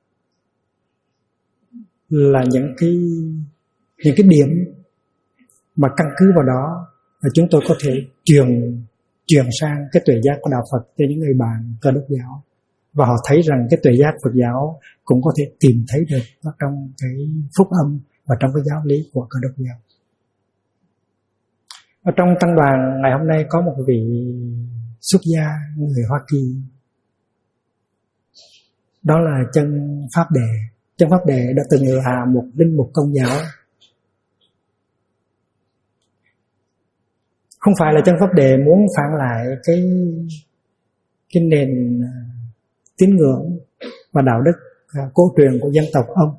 là những cái điểm mà căn cứ vào đó là chúng tôi có thể truyền sang cái tuệ giác của đạo Phật cho những người bạn Cơ Đốc giáo, và họ thấy rằng cái tuệ giác Phật giáo cũng có thể tìm thấy được ở trong cái phúc âm và trong cái giáo lý của Cơ Đốc giáo. Ở trong tăng đoàn ngày hôm nay có một vị xuất gia người Hoa Kỳ, đó là Chân Pháp Đệ. Chân Pháp Đệ đã từng là một linh mục Công giáo. Không phải là Chân Pháp Đệ muốn phản lại cái nền tín ngưỡng và đạo đức cổ truyền của dân tộc ông.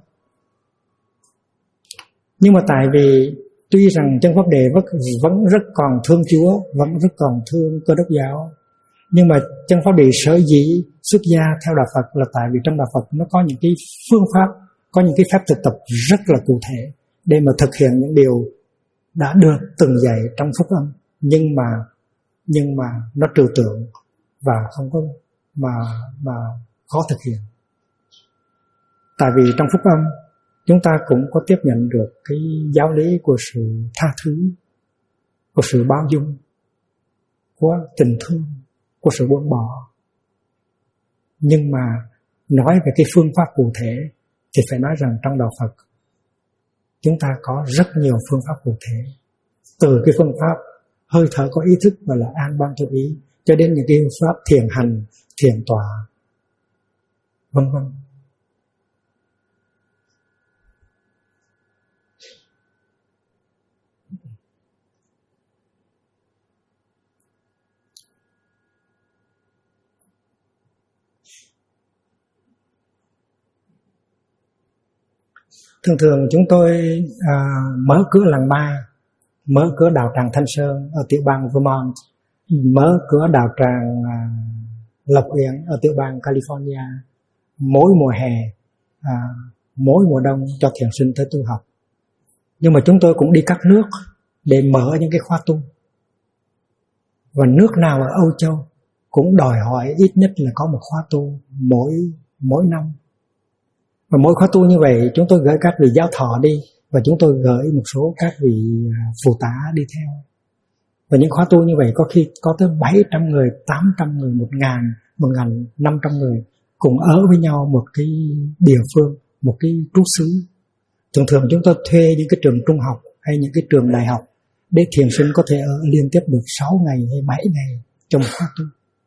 Nhưng mà tại vì tuy rằng Chân Pháp Đệ vẫn rất còn thương Chúa, vẫn rất còn thương Cơ Đốc giáo, nhưng mà Chân Pháp Đệ sở dĩ xuất gia theo đạo Phật là tại vì trong đạo Phật nó có những cái phương pháp, có những cái phép thực tập rất là cụ thể để mà thực hiện những điều đã được từng dạy trong phúc âm, nhưng mà nó trừu tượng và không có mà khó thực hiện. Tại vì trong phúc âm chúng ta cũng có tiếp nhận được cái giáo lý của sự tha thứ, của sự bao dung, của tình thương, của sự buông bỏ. Nhưng mà nói về cái phương pháp cụ thể thì phải nói rằng trong đạo Phật chúng ta có rất nhiều phương pháp cụ thể, từ cái phương pháp hơi thở có ý thức và là an ban theo ý, cho đến những cái pháp thiền hành, thiền tọa, vân vân. Thường chúng tôi mở cửa làng Mai, mở cửa đạo tràng Thanh Sơn ở tiểu bang Vermont, mở cửa đạo tràng Lộc Uyển ở tiểu bang California mỗi mùa hè, mỗi mùa đông cho thiền sinh tới tu học. Nhưng mà chúng tôi cũng đi các nước để mở những cái khóa tu. Và nước nào ở Âu Châu cũng đòi hỏi ít nhất là có một khóa tu mỗi năm. Và mỗi khóa tu như vậy chúng tôi gửi các vị giáo thọ đi, và chúng tôi gửi một số các vị phụ tá đi theo. Và những khóa tu như vậy có khi có tới 700 người, 800 người, 1.000, 1.500 người cùng ở với nhau một cái địa phương, một cái trú xứ. Thường chúng tôi thuê những cái trường trung học hay những cái trường đại học để thiền sinh có thể ở liên tiếp được 6 ngày hay 7 ngày trong một khóa tu.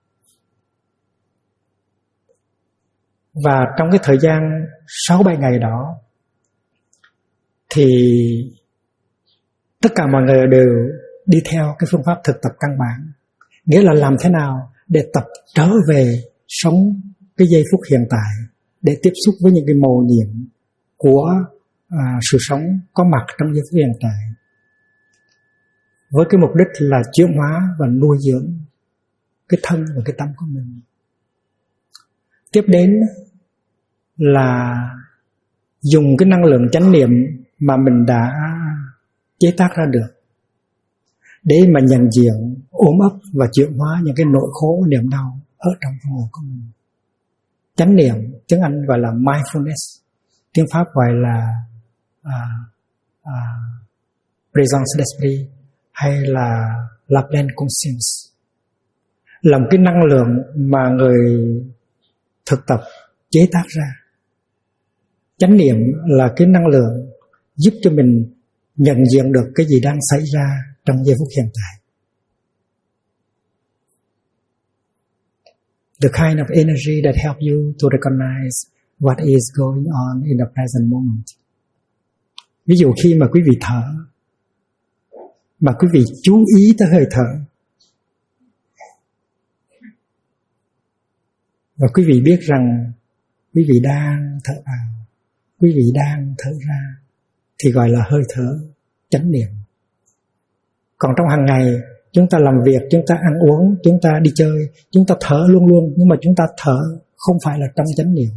Và trong cái thời gian 6-7 ngày đó thì tất cả mọi người đều đi theo cái phương pháp thực tập căn bản, nghĩa là làm thế nào để tập trở về sống cái giây phút hiện tại, để tiếp xúc với những cái mầu nhiệm của sự sống có mặt trong giây phút hiện tại, với cái mục đích là chuyển hóa và nuôi dưỡng cái thân và cái tâm của mình. Tiếp đến là dùng cái năng lượng chánh niệm mà mình đã chế tác ra được để mà nhận diện, ôm ấp và chuyển hóa những cái nỗi khổ, niềm đau ở trong tâm hồn của mình. Chánh niệm, tiếng Anh gọi là mindfulness, tiếng Pháp gọi là présence d'esprit hay là la pleine conscience, là một cái năng lượng mà người thực tập chế tác ra. Chánh niệm là cái năng lượng giúp cho mình nhận diện được cái gì đang xảy ra trong giây phút hiện tại. The kind of energy that help you to recognize what is going on in the present moment. Ví dụ khi mà quý vị thở, mà quý vị chú ý tới hơi thở, và quý vị biết rằng quý vị đang thở vào, quý vị đang thở ra, thì gọi là hơi thở chánh niệm. Còn trong hàng ngày, chúng ta làm việc, chúng ta ăn uống, chúng ta đi chơi, chúng ta thở luôn luôn, nhưng mà chúng ta thở không phải là trong chánh niệm.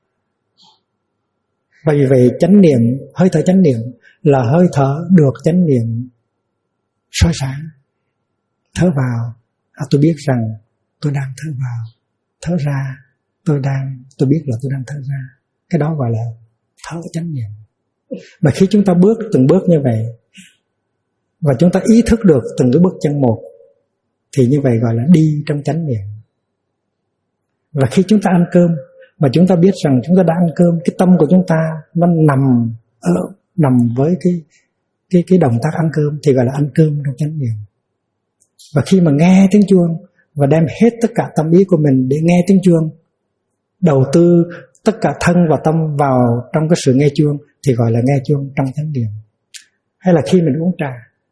Và vì vậy chánh niệm, hơi thở chánh niệm là hơi thở được chánh niệm soi sáng. Thở vào, tôi biết rằng tôi đang thở vào. Thở ra, tôi biết là tôi đang thở ra. Cái đó gọi là thở chánh niệm. Mà khi chúng ta bước từng bước như vậy, và chúng ta ý thức được từng cái bước chân một, thì như vậy gọi là đi trong chánh niệm. Và khi chúng ta ăn cơm, mà chúng ta biết rằng chúng ta đã ăn cơm, cái tâm của chúng ta nó nằm với cái động tác ăn cơm, thì gọi là ăn cơm trong chánh niệm. Và khi mà nghe tiếng chuông và đem hết tất cả tâm ý của mình để nghe tiếng chuông, đầu tư tất cả thân và tâm vào trong cái sự nghe chuông, thì gọi là nghe chuông trong chánh niệm. Hay là khi mình uống trà,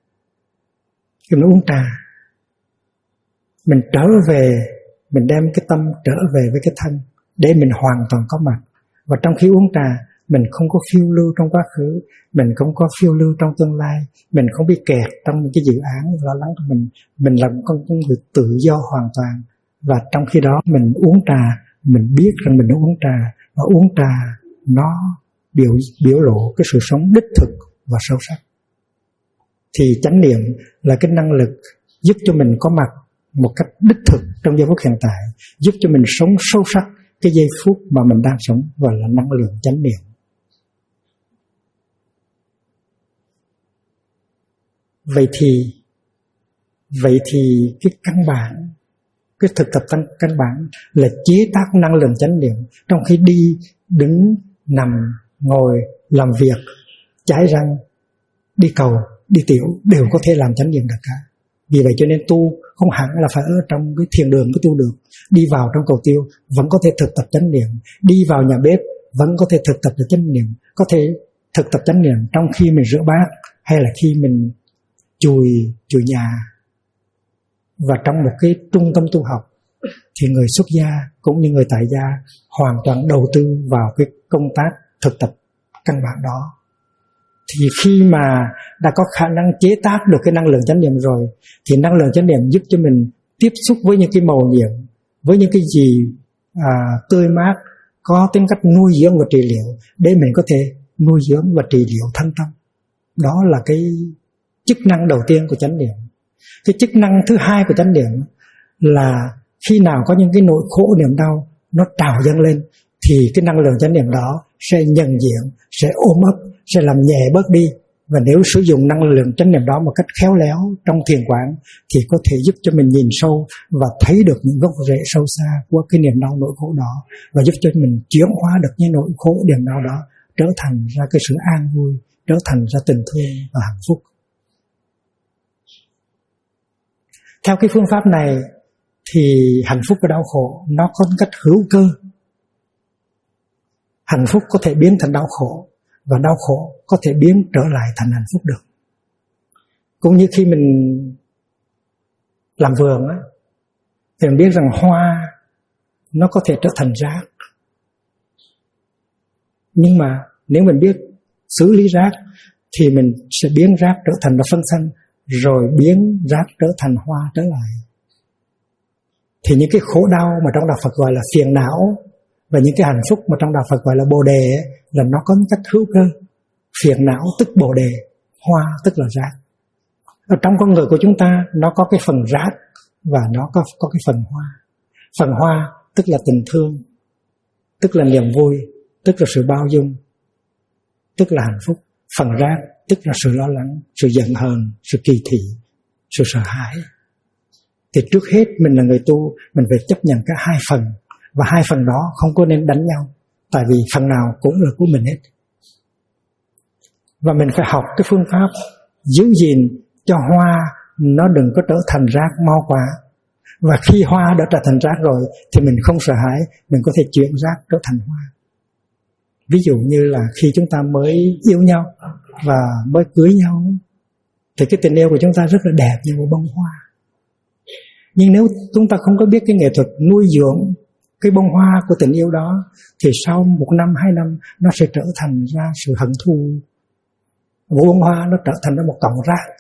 mình trở về, mình đem cái tâm trở về với cái thân để mình hoàn toàn có mặt. Và trong khi uống trà, mình không có phiêu lưu trong quá khứ, mình không có phiêu lưu trong tương lai, mình không bị kẹt trong những cái dự án lo lắng của mình là con người tự do hoàn toàn. Và trong khi đó mình uống trà, mình biết rằng mình đã uống trà, và uống trà nó biểu lộ cái sự sống đích thực và sâu sắc. Thì chánh niệm là cái năng lực giúp cho mình có mặt một cách đích thực trong giây phút hiện tại, giúp cho mình sống sâu sắc cái giây phút mà mình đang sống, gọi là năng lượng chánh niệm. Vậy thì cái căn bản, cái thực tập căn bản là chế tác năng lượng chánh niệm. Trong khi đi, đứng, nằm, ngồi, làm việc, chải răng, đi cầu, đi tiểu đều có thể làm chánh niệm được cả. Vì vậy cho nên tu không hẳn là phải ở trong cái thiền đường mới tu được. Đi vào trong cầu tiêu vẫn có thể thực tập chánh niệm, đi vào nhà bếp vẫn có thể thực tập được chánh niệm, có thể thực tập chánh niệm trong khi mình rửa bát, hay là khi mình chùi nhà. Và trong một cái trung tâm tu học thì người xuất gia cũng như người tại gia hoàn toàn đầu tư vào cái công tác thực tập căn bản đó. Thì khi mà đã có khả năng chế tác được cái năng lượng chánh niệm rồi, thì năng lượng chánh niệm giúp cho mình tiếp xúc với những cái màu nhiệm, với những cái gì tươi mát, có tính cách nuôi dưỡng và trị liệu, để mình có thể nuôi dưỡng và trị liệu thân tâm. Đó là cái chức năng đầu tiên của chánh niệm. Cái chức năng thứ hai của chánh niệm là khi nào có những cái nỗi khổ niềm đau nó trào dâng lên, thì cái năng lượng chánh niệm đó sẽ nhận diện, sẽ ôm ấp, sẽ làm nhẹ bớt đi. Và nếu sử dụng năng lượng chánh niệm đó một cách khéo léo trong thiền quán, thì có thể giúp cho mình nhìn sâu và thấy được những gốc rễ sâu xa của cái niềm đau nỗi khổ đó, và giúp cho mình chuyển hóa được những nỗi khổ niềm đau đó trở thành ra cái sự an vui, trở thành ra tình thương và hạnh phúc. Theo cái phương pháp này thì hạnh phúc và đau khổ nó có cách hữu cơ. Hạnh phúc có thể biến thành đau khổ, và đau khổ có thể biến trở lại thành hạnh phúc được. Cũng như khi mình làm vườn á, thì mình biết rằng hoa nó có thể trở thành rác. Nhưng mà nếu mình biết xử lý rác thì mình sẽ biến rác trở thành phân xanh, rồi biến rác trở thành hoa trở lại. Thì những cái khổ đau mà trong đạo Phật gọi là phiền não, Và những cái hạnh phúc mà trong đạo Phật gọi là Bồ đề ấy, là nó có cách hữu cơ. Phiền não tức Bồ đề, hoa tức là rác. Ở trong con người của chúng ta nó có cái phần rác và nó có cái phần hoa. Phần hoa tức là tình thương, tức là niềm vui, tức là sự bao dung, tức là hạnh phúc. Phần rác tức là sự lo lắng, sự giận hờn, sự kỳ thị, sự sợ hãi. Thì trước hết mình là người tu, mình phải chấp nhận cả hai phần. Và hai phần đó không có nên đánh nhau, tại vì phần nào cũng là của mình hết. Và mình phải học cái phương pháp giữ gìn cho hoa nó đừng có trở thành rác mau quá. Và khi hoa đã trở thành rác rồi thì mình không sợ hãi, mình có thể chuyển rác trở thành hoa. Ví dụ như là khi chúng ta mới yêu nhau và mới cưới nhau thì cái tình yêu của chúng ta rất là đẹp như một bông hoa. Nhưng nếu chúng ta không có biết cái nghệ thuật nuôi dưỡng cái bông hoa của tình yêu đó thì sau 1 năm, 2 năm nó sẽ trở thành ra sự hận thù. Một bông hoa nó trở thành ra một cọng rác.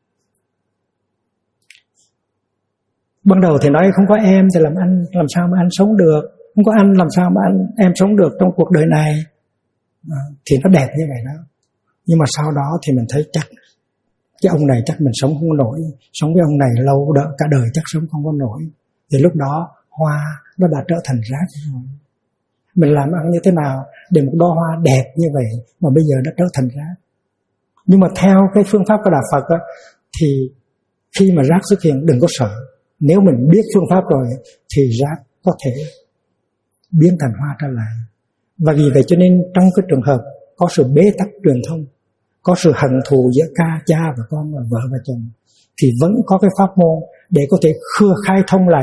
Ban đầu thì nói không có em thì làm sao mà anh sống được, không có anh làm sao mà em sống được trong cuộc đời này. Thì nó đẹp như vậy đó. Nhưng mà sau đó thì mình thấy chắc cái ông này chắc mình sống không nổi, sống với ông này lâu đợi cả đời chắc sống không có nổi. Thì lúc đó hoa nó đã trở thành rác rồi. Mình làm ăn như thế nào để một đóa hoa đẹp như vậy mà bây giờ đã trở thành rác. Nhưng mà theo cái phương pháp của Đạo Phật đó, thì khi mà rác xuất hiện đừng có sợ. Nếu mình biết phương pháp rồi thì rác có thể biến thành hoa trở lại. Và vì vậy cho nên trong cái trường hợp có sự bế tắc truyền thông, có sự hận thù giữa cha và con và vợ và chồng, thì vẫn có cái pháp môn để có thể khai thông lại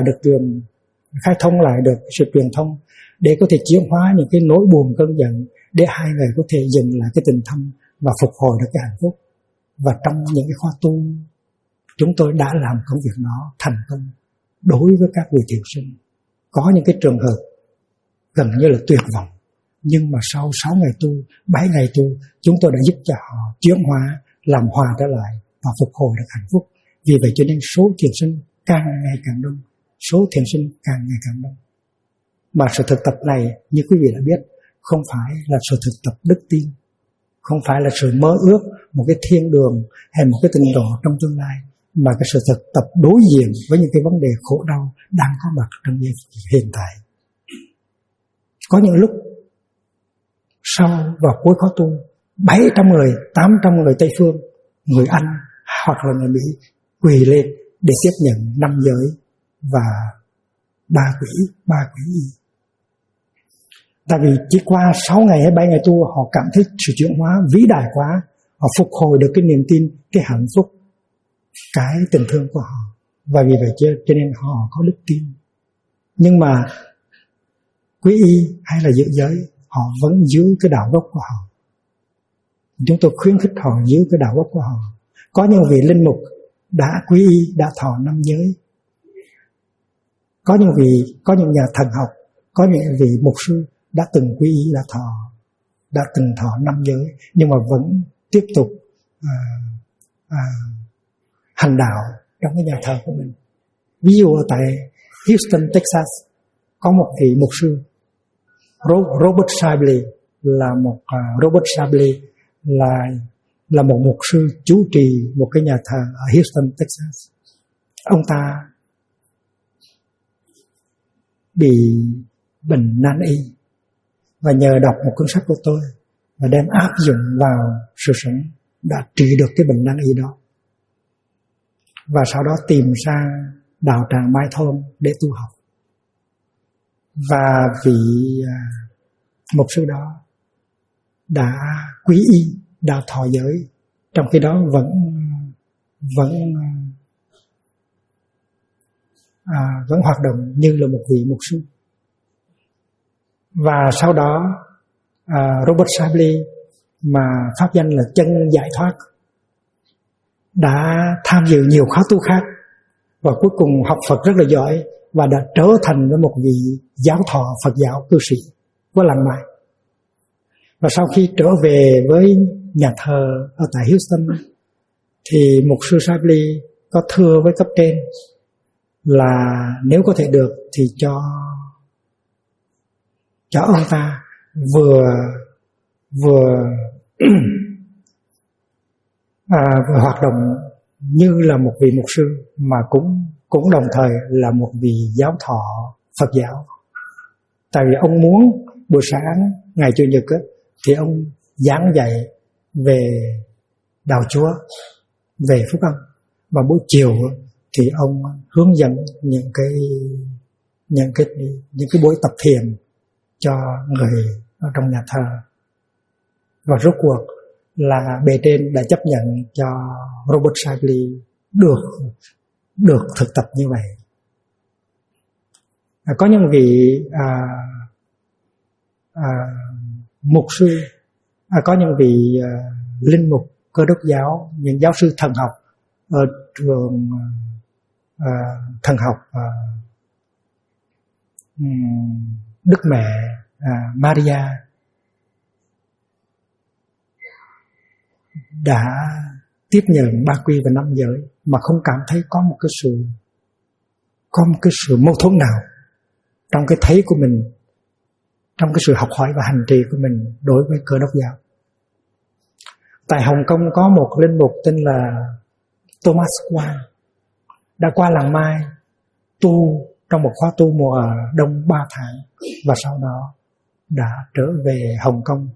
được sự truyền thông, để có thể chuyển hóa những cái nỗi buồn cơn giận, để hai người có thể dừng lại cái tình thâm và phục hồi được cái hạnh phúc. Và trong những cái khóa tu chúng tôi đã làm công việc đó thành công đối với các vị thiền sinh. Có những cái trường hợp gần như là tuyệt vọng, nhưng mà sau 6 ngày tu, 7 ngày tu, chúng tôi đã giúp cho họ chuyển hóa, làm hòa trở lại và phục hồi được hạnh phúc. Vì vậy cho nên số thiền sinh càng ngày càng đông, số thiền sinh càng ngày càng đông. Mà sự thực tập này như quý vị đã biết, không phải là sự thực tập đức tin, không phải là sự mơ ước một cái thiên đường hay một cái tịnh độ trong tương lai, mà cái sự thực tập đối diện với những cái vấn đề khổ đau đang có mặt trong hiện tại. Có những lúc sau và cuối khóa tu, 700 người, 800 người Tây Phương, người Anh hoặc là người Mỹ quỳ lên để tiếp nhận 5 giới và 3 quỷ y. Tại vì chỉ qua 6 ngày hay 7 ngày tu, họ cảm thấy sự chuyển hóa vĩ đại quá, họ phục hồi được cái niềm tin, cái hạnh phúc, cái tình thương của họ. Và vì vậy cho nên họ có đức tin. Nhưng mà quý y hay là giữ giới, họ vẫn giữ cái đạo gốc của họ. Chúng tôi khuyến khích họ giữ cái đạo gốc của họ. Có những vị linh mục đã quý y, đã thọ 5 giới. Có những nhà thần học, có những vị mục sư đã từng quý y, đã từng thọ 5 giới, nhưng mà vẫn tiếp tục hành đạo trong cái nhà thờ của mình. Ví dụ ở tại Houston, Texas, có một vị mục sư Robert Sibley là một mục sư chủ trì một cái nhà thờ ở Houston, Texas. Ông ta bị bệnh nan y và nhờ đọc một cuốn sách của tôi và đem áp dụng vào sự sống đã trị được cái bệnh nan y đó. Và sau đó tìm sang đạo tràng Mai Thôn để tu học. Và vị mục sư đó đã quý y, đã thọ giới, trong khi đó vẫn hoạt động như là một vị mục sư. Và sau đó Robert Sibley, mà pháp danh là Chân Giải Thoát, đã tham dự nhiều khóa tu khác và cuối cùng học Phật rất là giỏi và đã trở thành một vị giáo thọ Phật giáo cư sĩ của làng Mai. Và sau khi trở về với nhà thờ ở tại Houston thì mục sư Sibley có thưa với cấp trên là nếu có thể được thì cho cho ông ta vừa hoạt động như là một vị mục sư, mà cũng đồng thời là một vị giáo thọ Phật giáo. Tại vì ông muốn buổi sáng ngày Chủ nhật thì ông giảng dạy về đạo Chúa, về phúc âm, mà buổi chiều thì ông hướng dẫn những cái buổi tập thiền cho người ở trong nhà thờ. Và rốt cuộc là bề trên đã chấp nhận cho Robert Shively được thực tập như vậy. Có những vị mục sư, có những vị linh mục Cơ đốc giáo, những giáo sư thần học ở trường thần học Đức Mẹ Maria đã tiếp nhận ba quy và năm giới mà không cảm thấy có một cái sự mâu thuẫn nào trong cái thấy của mình, trong cái sự học hỏi và hành trì của mình đối với Cơ đốc giáo. Tại Hồng Kông có một linh mục tên là Thomas Quang đã qua làng Mai tu trong một khóa tu mùa đông 3 tháng, và sau đó đã trở về Hồng Kông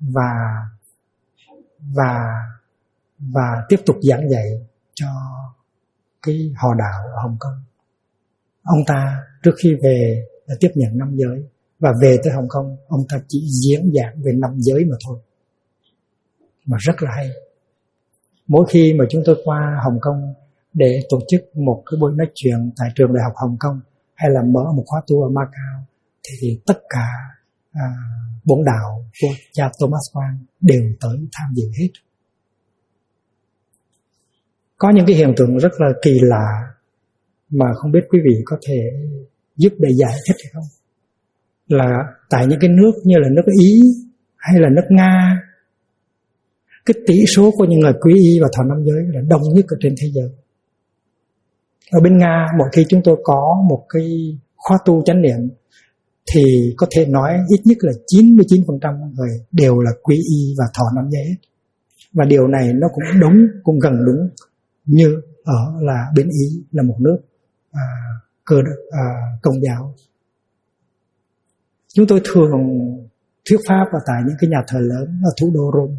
và tiếp tục giảng dạy cho cái họ đạo ở Hồng Kông. Ông ta trước khi về đã tiếp nhận 5 giới, và về tới Hồng Kông ông ta chỉ diễn giảng về 5 giới mà thôi, mà rất là hay. Mỗi khi mà chúng tôi qua Hồng Kông để tổ chức một cái buổi nói chuyện tại trường Đại học Hồng Kông, hay là mở một khóa tu ở Macau, thì tất cả bổn đạo của cha Thomas Quang đều tới tham dự hết. Có những cái hiện tượng rất là kỳ lạ mà không biết quý vị có thể giúp để giải thích hay không. Là tại những cái nước như là nước Ý hay là nước Nga, cái tỷ số của những người quy y và thọ 5 giới là đông nhất ở trên thế giới. Ở bên Nga, mỗi khi chúng tôi có một cái khóa tu chánh niệm thì có thể nói ít nhất là 99% người đều là quy y và thọ 5 giới hết. Và điều này nó cũng đúng, cũng gần đúng như ở là bên Ý, là một nước Công giáo. Chúng tôi thường thuyết pháp ở tại những cái nhà thờ lớn ở thủ đô Rome,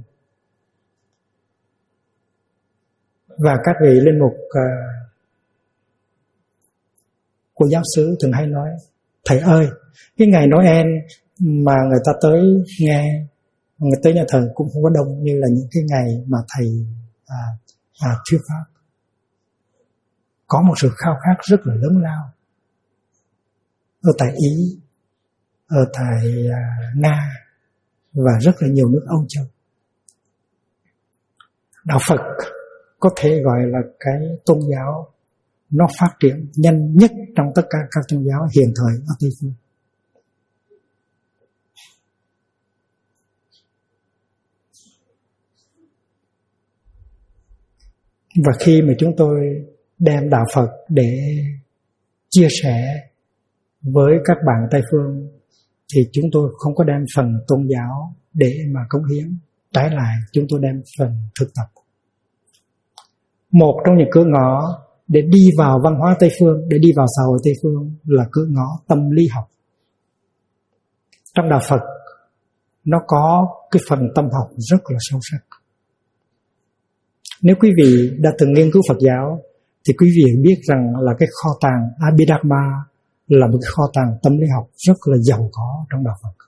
và các vị linh mục của giáo xứ thường hay nói: thầy ơi, cái ngày Noel mà người ta tới nghe, người tới nhà thờ cũng không có đông như là những cái ngày mà thầy thuyết pháp. Có một sự khao khát rất là lớn lao ở tại Ý, ở tại Nga và rất là nhiều nước Âu Châu. Đạo Phật có thể gọi là cái tôn giáo nó phát triển nhanh nhất trong tất cả các tôn giáo hiện thời ở Tây Phương. Và khi mà chúng tôi đem đạo Phật để chia sẻ với các bạn Tây Phương thì chúng tôi không có đem phần tôn giáo để mà cống hiến, trái lại chúng tôi đem phần thực tập. Một trong những cửa ngõ để đi vào văn hóa Tây Phương, để đi vào xã hội Tây Phương là cửa ngõ tâm lý học. Trong đạo Phật nó có cái phần tâm học rất là sâu sắc. Nếu quý vị đã từng nghiên cứu Phật giáo thì quý vị biết rằng là cái kho tàng Abhidharma là một cái kho tàng tâm lý học rất là giàu có trong đạo Phật.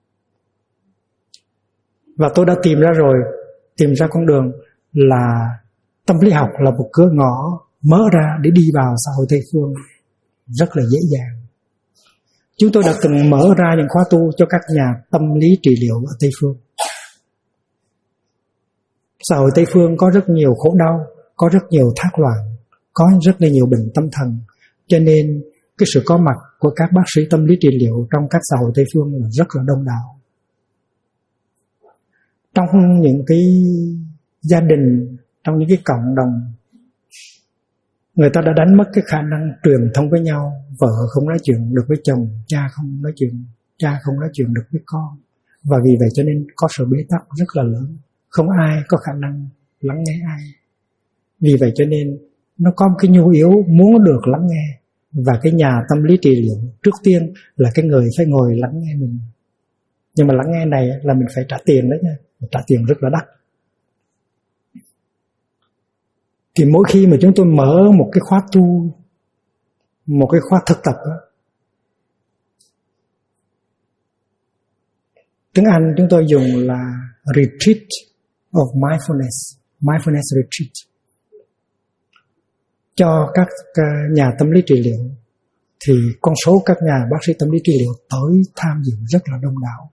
Và tôi đã tìm ra con đường là tâm lý học là một cửa ngõ mở ra để đi vào xã hội Tây Phương rất là dễ dàng. Chúng tôi đã từng mở ra những khóa tu cho các nhà tâm lý trị liệu ở Tây Phương. Xã hội Tây Phương có rất nhiều khổ đau, có rất nhiều thác loạn, có rất là nhiều bệnh tâm thần, cho nên cái sự có mặt của các bác sĩ tâm lý trị liệu trong các xã hội Tây Phương là rất là đông đảo. Trong những cái gia đình, trong những cái cộng đồng, người ta đã đánh mất cái khả năng truyền thông với nhau. Vợ không nói chuyện được với chồng, cha không nói chuyện cha không nói chuyện được với con. Và vì vậy cho nên có sự bế tắc rất là lớn. Không ai có khả năng lắng nghe ai. Vì vậy cho nên nó có một cái nhu yếu muốn được lắng nghe. Và cái nhà tâm lý trị liệu trước tiên là cái người phải ngồi lắng nghe mình. Nhưng mà lắng nghe này là mình phải trả tiền đấy nha. Trả tiền rất là đắt. Thì mỗi khi mà chúng tôi mở một cái khóa tu, một cái khóa thực tập đó, tiếng Anh chúng tôi dùng là Retreat of Mindfulness Retreat, cho các nhà tâm lý trị liệu, thì con số các nhà bác sĩ tâm lý trị liệu tới tham dự rất là đông đảo.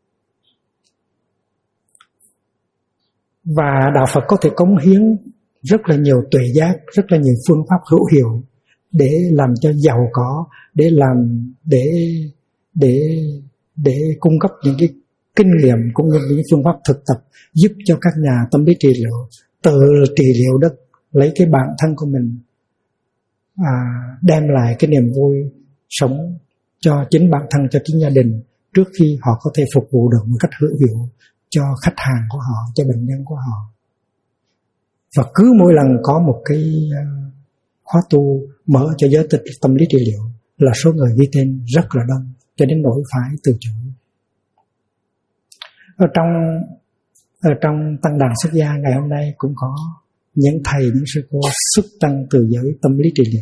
Và Đạo Phật có thể cống hiến rất là nhiều tuệ giác, rất là nhiều phương pháp hữu hiệu để làm cho giàu có, để cung cấp những cái kinh nghiệm cũng như những phương pháp thực tập giúp cho các nhà tâm lý trị liệu tự trị liệu được lấy cái bản thân của mình, đem lại cái niềm vui sống cho chính bản thân, cho chính gia đình, trước khi họ có thể phục vụ được một cách hữu hiệu cho khách hàng của họ, cho bệnh nhân của họ. Và cứ mỗi lần có một cái khóa tu mở cho giới tâm lý trị liệu là số người ghi tên rất là đông, cho đến nỗi phải từ chối. Ở trong tăng đoàn xuất gia ngày hôm nay cũng có những thầy, những sư cô xuất tăng từ giới tâm lý trị liệu.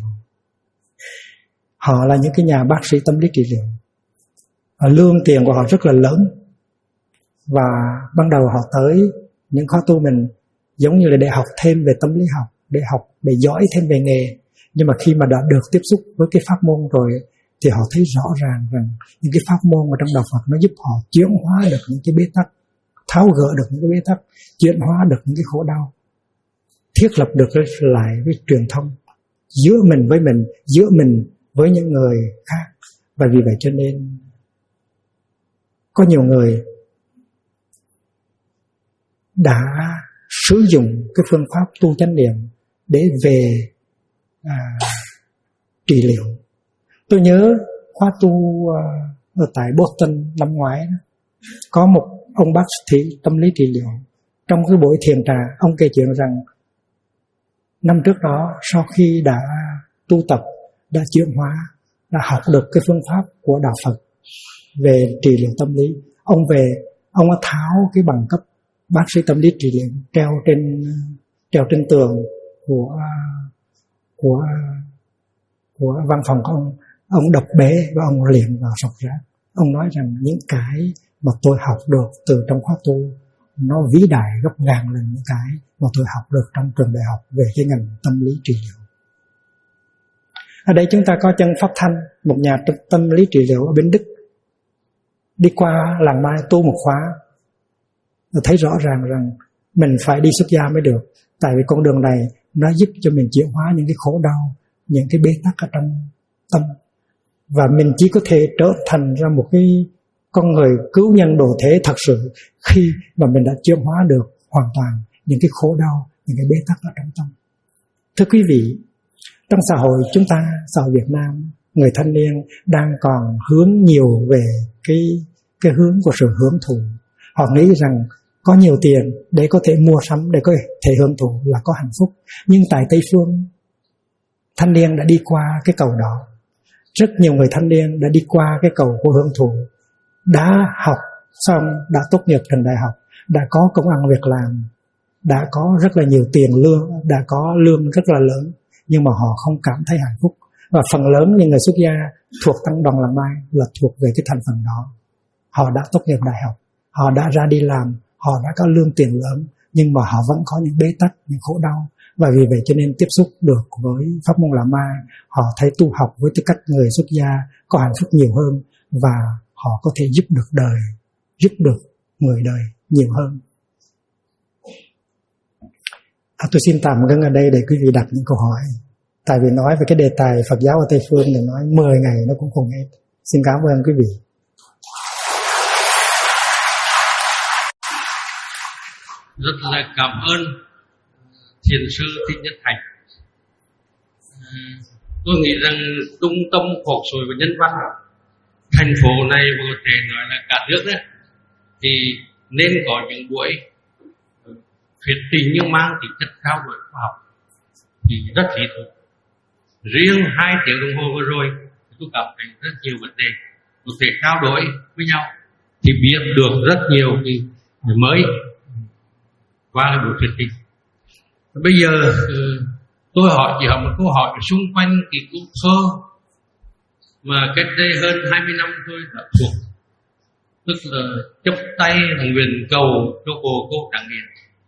Họ là những cái nhà bác sĩ tâm lý trị liệu. Lương tiền của họ rất là lớn. Và ban đầu họ tới những khóa tu mình giống như là để học thêm về tâm lý học, để giỏi thêm về nghề. Nhưng mà khi mà đã được tiếp xúc với cái pháp môn rồi thì họ thấy rõ ràng rằng những cái pháp môn ở trong Đạo Phật nó giúp họ chuyển hóa được những cái bế tắc, tháo gỡ được những cái bế tắc, chuyển hóa được những cái khổ đau, thiết lập được lại với truyền thông giữa mình với mình, giữa mình với những người khác. Và vì vậy cho nên có nhiều người đã sử dụng cái phương pháp tu chánh niệm để về trị liệu. Tôi nhớ khóa tu ở tại Boston năm ngoái đó, có một ông bác sĩ tâm lý trị liệu. Trong cái buổi thiền trà, ông kể chuyện rằng năm trước đó, sau khi đã tu tập, đã chuyển hóa, đã học được cái phương pháp của Đạo Phật về trị liệu tâm lý, ông về, ông đã tháo cái bằng cấp bác sĩ tâm lý trị liệu treo trên tường của văn phòng của ông đập bể và ông liền vào sọt rác. Ông nói rằng những cái mà tôi học được từ trong khóa tu nó vĩ đại gấp ngàn lần những cái mà tôi học được trong trường đại học về cái ngành tâm lý trị liệu. Ở đây chúng ta có chân Pháp Thanh, một nhà tâm lý trị liệu ở bên Đức, đi qua làng Mai tu một khóa, tôi thấy rõ ràng rằng mình phải đi xuất gia mới được. Tại vì con đường này nó giúp cho mình chuyển hóa những cái khổ đau, những cái bế tắc ở trong tâm. Và mình chỉ có thể trở thành ra một cái con người cứu nhân độ thế thật sự khi mà mình đã chuyển hóa được hoàn toàn những cái khổ đau, những cái bế tắc ở trong tâm. Thưa quý vị, trong xã hội chúng ta, xã hội Việt Nam, người thanh niên đang còn hướng nhiều về cái hướng của sự hưởng thụ. Họ nghĩ rằng có nhiều tiền để có thể mua sắm, để có thể hưởng thụ là có hạnh phúc. Nhưng tại Tây Phương, thanh niên đã đi qua cái cầu đó. Rất nhiều người thanh niên đã đi qua cái cầu của hưởng thụ, đã học xong, đã tốt nghiệp trường đại học, đã có công ăn việc làm, đã có rất là nhiều tiền lương, đã có lương rất là lớn, nhưng mà họ không cảm thấy hạnh phúc. Và phần lớn những người xuất gia thuộc tăng đoàn Làng Mai là thuộc về cái thành phần đó. Họ đã tốt nghiệp đại học, họ đã ra đi làm, họ đã có lương tiền lớn, nhưng mà họ vẫn có những bế tắc, những khổ đau. Và vì vậy cho nên tiếp xúc được với pháp môn Làng Mai, họ thấy tu học với tư cách người xuất gia có hạnh phúc nhiều hơn, và họ có thể giúp được đời, giúp được người đời nhiều hơn. Tôi xin tạm ngưng ở đây để quý vị đặt những câu hỏi. Tại vì nói về cái đề tài Phật giáo ở Tây Phương thì nói 10 ngày nó cũng không hết. Xin cảm ơn quý vị. Rất là cảm ơn Thiền sư Thích Nhất Hạnh. Tôi nghĩ rằng trung tâm cuộc sống và nhân văn thành phố này và có thể nói là cả nước đấy, thì nên có những buổi thuyết trình nhưng mang tính chất trao đổi khoa học thì rất lý thú. Riêng 2 tiếng đồng hồ vừa rồi tôi cảm thấy rất nhiều vấn đề có thể trao đổi với nhau thì biết được rất nhiều cái mới qua cái buổi thuyết trình. Bây giờ tôi chỉ hỏi một câu hỏi xung quanh cái câu thơ mà cách đây hơn 20 năm tôi đã thuộc, tức là chắp tay nguyện cầu cho bồ câu Trạng Hiền.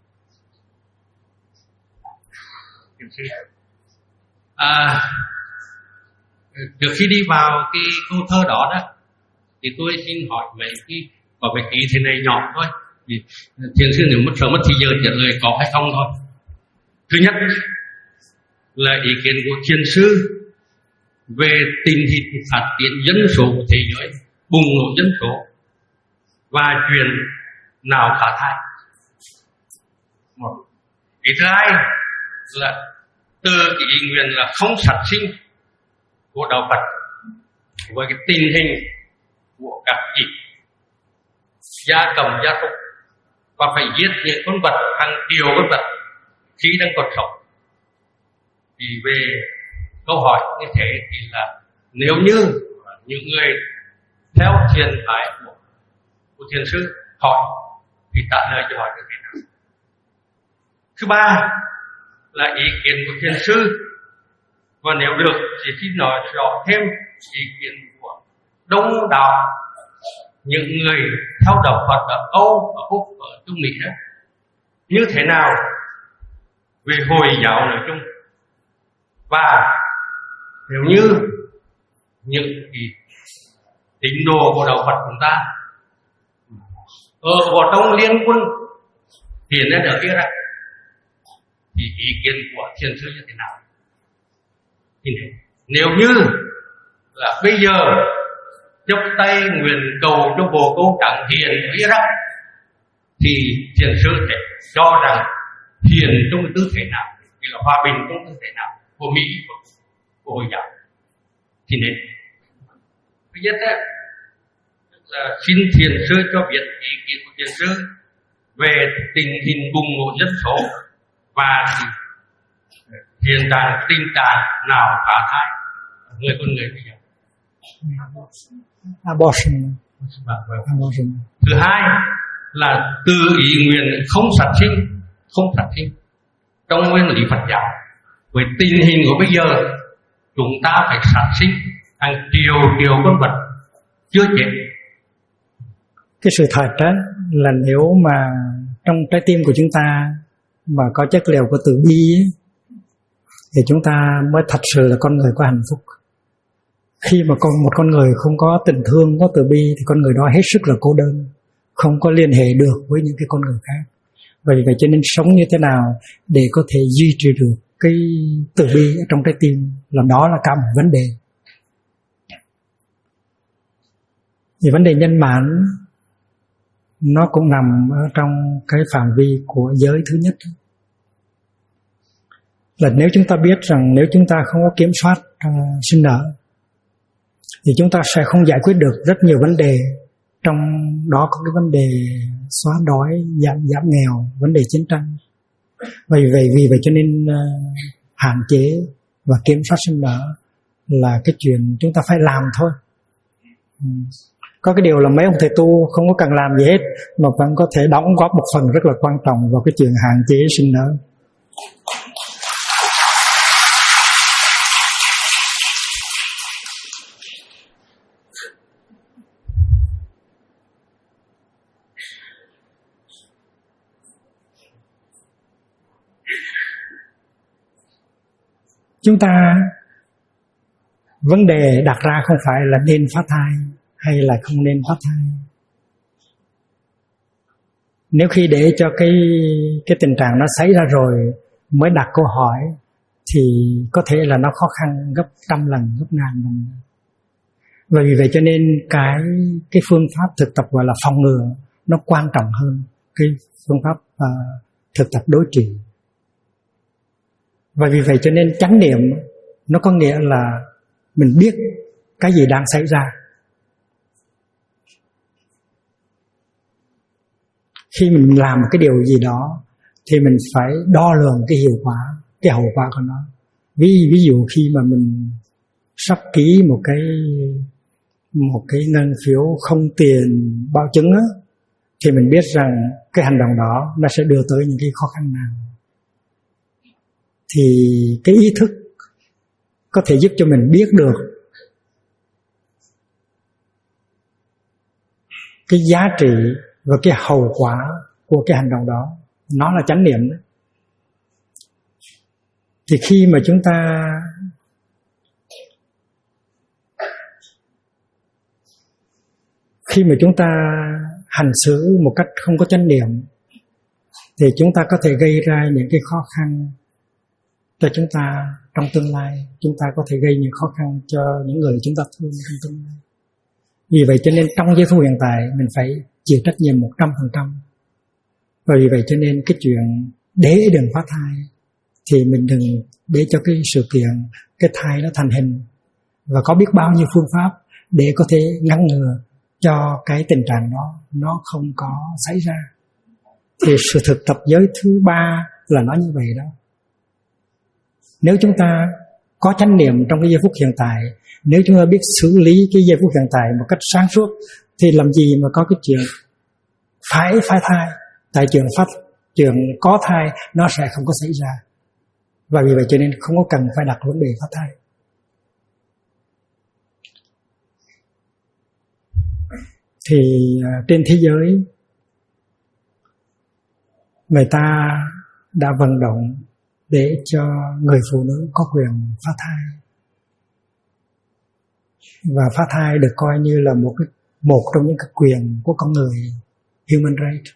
Trước khi đi vào cái câu thơ đó thì tôi xin hỏi có mấy ý thế này nhỏ thôi, vì thiền sư nếu mất thì giờ trả lời có hay không thôi. Thứ nhất là ý kiến của thiền sư về tình hình phát triển dân số của thế giới, bùng nổ dân số và chuyện nào khả thai. Một ý thứ hai là từ cái ý nguyện là không sát sinh của đạo Phật với cái tình hình của các dịch gia cầm gia súc và phải giết những con vật hàng triệu con vật khi đang còn sống. Thì về câu hỏi như thế thì là nếu như những người theo thiền phái của thiền sư hỏi thì trả lời cho hỏi như thế nào. Thứ ba là ý kiến của thiền sư, và nếu được thì xin nói rõ thêm ý kiến của đông đảo những người theo đạo Phật ở Âu, ở Úc, ở Trung Mỹ đó, như thế nào về Hồi giáo nói chung, và nếu như những cái tín đồ của đạo Phật chúng ta ở trong liên quân hiện nay ở kia đó, thì ý kiến của thiền sư như thế nào? Thì nếu như là bây giờ chắp tay nguyện cầu cho bồ câu Trạng Hiền ở Iraq thì thiền sư sẽ cho rằng hiền trong cái tư thế nào, thì là hòa bình trong tư thế nào của Mỹ, của Hồi giáo. Thì nên thứ nhất là xin thiền sư cho biết ý kiến của thiền sư về tình hình bùng nổ dân số và hiện tại tình trạng nào khả thai người con người bây giờ. Abortion. Thứ hai là từ ý nguyện không sát sinh trong nguyên lý Phật giáo. Với tình hình của bây giờ chúng ta phải sát sinh hàng triệu con vật chưa chết. Cái sự thật đó là nếu mà trong trái tim của chúng ta mà có chất liệu của từ bi ấy, thì chúng ta mới thật sự là con người có hạnh phúc. Khi mà một con người không có tình thương, có từ bi thì con người đó hết sức là cô đơn, không có liên hệ được với những cái con người khác. Vì vậy cho nên sống như thế nào để có thể duy trì được cái từ bi ở trong trái tim là đó là cả một vấn đề. Thì vấn đề nhân mãn nó cũng nằm ở trong cái phạm vi của giới thứ nhất. Là nếu chúng ta biết rằng nếu chúng ta không có kiểm soát sinh nở thì chúng ta sẽ không giải quyết được rất nhiều vấn đề. Trong đó có cái vấn đề xóa đói, giảm nghèo, vấn đề chiến tranh. Vì vậy cho nên hạn chế và kiểm soát sinh nở là cái chuyện chúng ta phải làm thôi. Có cái điều là mấy ông thầy tu không có cần làm gì hết mà vẫn có thể đóng góp một phần rất là quan trọng vào cái chuyện hạn chế sinh nở. Chúng ta vấn đề đặt ra không phải là nên phá thai hay là không nên phá thai. Nếu khi để cho cái tình trạng nó xảy ra rồi mới đặt câu hỏi thì có thể là nó khó khăn gấp trăm lần, gấp ngàn lần. Và vì vậy cho nên cái phương pháp thực tập gọi là phòng ngừa nó quan trọng hơn cái phương pháp thực tập đối trị. Và vì vậy cho nên chánh niệm nó có nghĩa là mình biết cái gì đang xảy ra khi mình làm một cái điều gì đó thì mình phải đo lường cái hiệu quả, cái hậu quả của nó. Ví dụ khi mà mình sắp ký một cái ngân phiếu không tiền bảo chứng á, thì mình biết rằng cái hành động đó nó sẽ đưa tới những cái khó khăn nào. Thì cái ý thức có thể giúp cho mình biết được cái giá trị và cái hậu quả của cái hành động đó. Nó là chánh niệm đó. Thì khi mà chúng ta hành xử một cách không có chánh niệm thì chúng ta có thể gây ra những cái khó khăn cho chúng ta trong tương lai. Chúng ta có thể gây những khó khăn cho những người chúng ta thương trong tương lai. Vì vậy cho nên trong giây phút hiện tại mình phải chịu trách nhiệm 100%. Và vì vậy cho nên cái chuyện để đừng phá thai thì mình đừng để cho cái sự kiện cái thai nó thành hình. Và có biết bao nhiêu phương pháp để có thể ngăn ngừa cho cái tình trạng đó nó không có xảy ra. Thì sự thực tập giới thứ 3 là nó như vậy đó. Nếu chúng ta có chánh niệm trong cái giây phút hiện tại, nếu chúng ta biết xử lý cái giây phút hiện tại một cách sáng suốt, thì làm gì mà có cái chuyện phải phá thai. Tại chuyện có thai nó sẽ không có xảy ra. Và vì vậy cho nên không có cần phải đặt vấn đề phá thai. Thì trên thế giới người ta đã vận động để cho người phụ nữ có quyền phá thai. Và phá thai được coi như là một trong những cái quyền của con người, human right.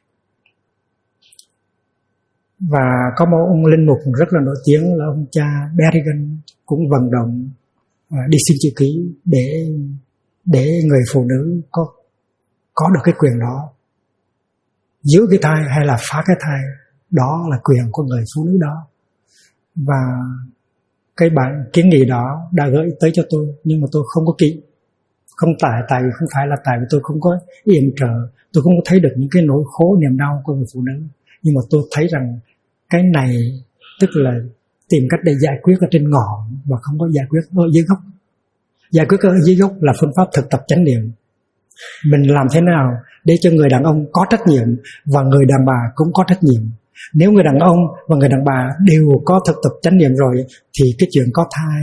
Và có một ông linh mục rất là nổi tiếng là ông cha Berrigan cũng vận động đi xin chữ ký để người phụ nữ có được cái quyền đó, giữ cái thai hay là phá cái thai, đó là quyền của người phụ nữ đó. Và cái bản kiến nghị đó đã gửi tới cho tôi, nhưng mà tôi không có ký. Không tại vì không phải là tại vì tôi không có yểm trợ, tôi không có thấy được những cái nỗi khổ niềm đau của người phụ nữ. Nhưng mà tôi thấy rằng cái này tức là tìm cách để giải quyết ở trên ngọn và không có giải quyết ở dưới gốc. Giải quyết ở dưới gốc là phương pháp thực tập chánh niệm. Mình làm thế nào để cho người đàn ông có trách nhiệm và người đàn bà cũng có trách nhiệm. Nếu người đàn ông và người đàn bà đều có thực tập chánh niệm rồi thì cái chuyện có thai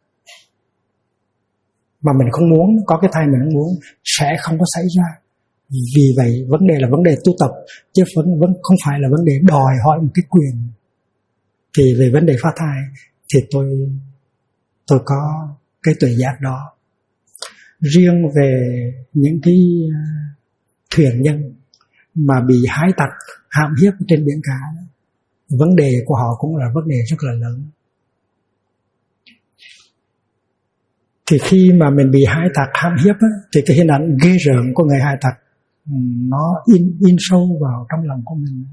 mà mình không muốn, có cái thai mình không muốn sẽ không có xảy ra. Vì vậy vấn đề là vấn đề tu tập, chứ vẫn không phải là vấn đề đòi hỏi một cái quyền. Thì về vấn đề phá thai thì tôi có cái tuệ giác đó. Riêng về những cái thuyền nhân mà bị hải tặc hãm hiếp trên biển cả, vấn đề của họ cũng là vấn đề rất là lớn. Thì khi mà mình bị hải tặc hãm hiếp á, thì cái hình ảnh ghê rợn của người hải tặc nó in sâu vào trong lòng của mình.